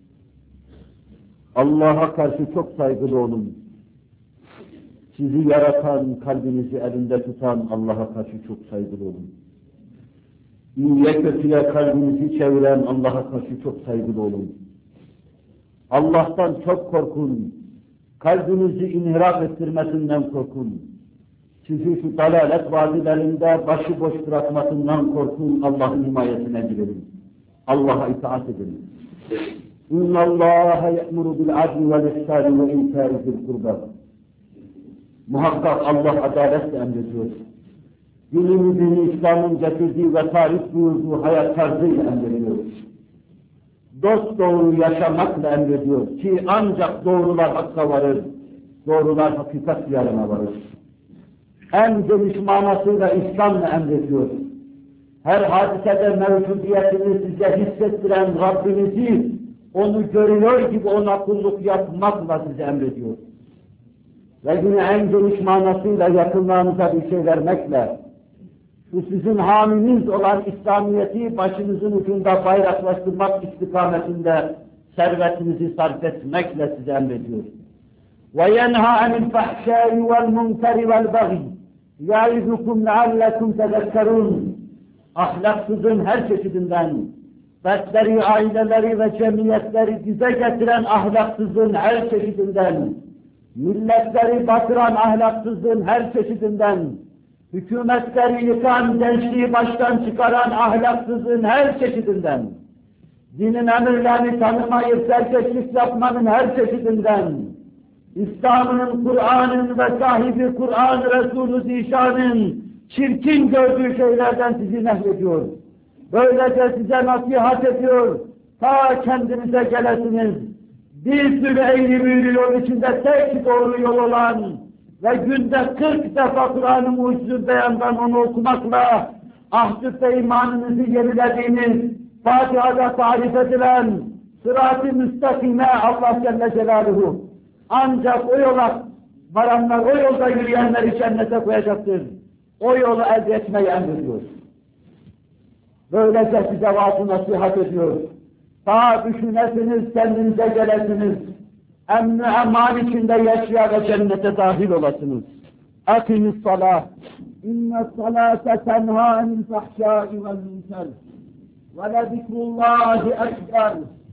Allah'a karşı çok saygılı olun. Sizi yaratan, kalbinizi elinde tutan Allah'a karşı çok saygılı olun. İyiye kötüye kalbinizi çeviren Allah'a karşı çok saygılı olun. Allah'tan çok korkun. Kalbinizi inhiraf ettirmesinden korkun. Sizi şu dalalet vadilerinde başıboş bırakmasından korkun. Allah'ın himayetine girelim. Allah'a itaat edin. İnna Allaha ye'muru bil adli vel ihsani ve ita'i zil kurba. Muhakkak Allah adaletle emrediyor. dinimizin, İslam'ın getirdiği ve tarif buyurduğu hayat tarzıyla emrediyor. Dost doğru yaşamakla emrediyor ki ancak doğrular hakka varır, doğrular hakikat diyarına varır. En geniş manasıyla İslam'la emrediyor. Her hadisede mevcudiyetini size hissettiren Rabbinizi, onu görüyor gibi ona kulluk yapmakla size emrediyor. Ve yine en geniş manasıyla yakınlarınıza bir şey vermekle, bu sizin haminiz olan İslamiyet'i başınızın ucunda bayraklaştırmak istikametinde servetinizi sarf etmekle size emrediyor. وَيَنْهَا عَنِ الْفَحْشَاءِ وَالْمُنْكَرِ وَالْبَغِيِ يَعِذُكُمْ لَعَلَّكُمْ تَذَكَّرُونَ Ahlaksızın her çeşidinden, fertleri, aileleri ve cemiyetleri dize getiren ahlaksızlığın her çeşidinden, milletleri batıran ahlaksızlığın her çeşidinden, hükümetleri yıkan, gençliği baştan çıkaran ahlaksızlığın her çeşidinden, dinin emirlerini tanımayıp serkeşlik yapmanın her çeşidinden, İslam'ın, Kur'an'ın ve sahibi Kur'an Resulü Zişan'ın çirkin gördüğü şeylerden sizi nehyediyor. Böylece size nasihat ediyor. Ta kendinize gelesiniz. Bir sürü eğri büğrü yol içinde tek doğru yol olan ve günde kırk defa Kur'an-ı Mucizül Beyan'dan onu okumakla ahd-ı peymanınızı yenilediğiniz, Fatiha'da tarif edilen sırat-ı müstakime Allah Celle Celaluhu ancak o yola varanlar, o yolda yürüyenleri cennete koyacaktır. O yolu elde etmeyi emrediyor. Böylece size vaaz nasihat ediyor. Ta düşünesiniz, kendinize gelesiniz. Emn-i eman içinde yaşaya ve cennete dahil olasınız. Akimis salah. İnne salate tenha anil fahşai vel münker. Ve le zikrullahi ekber.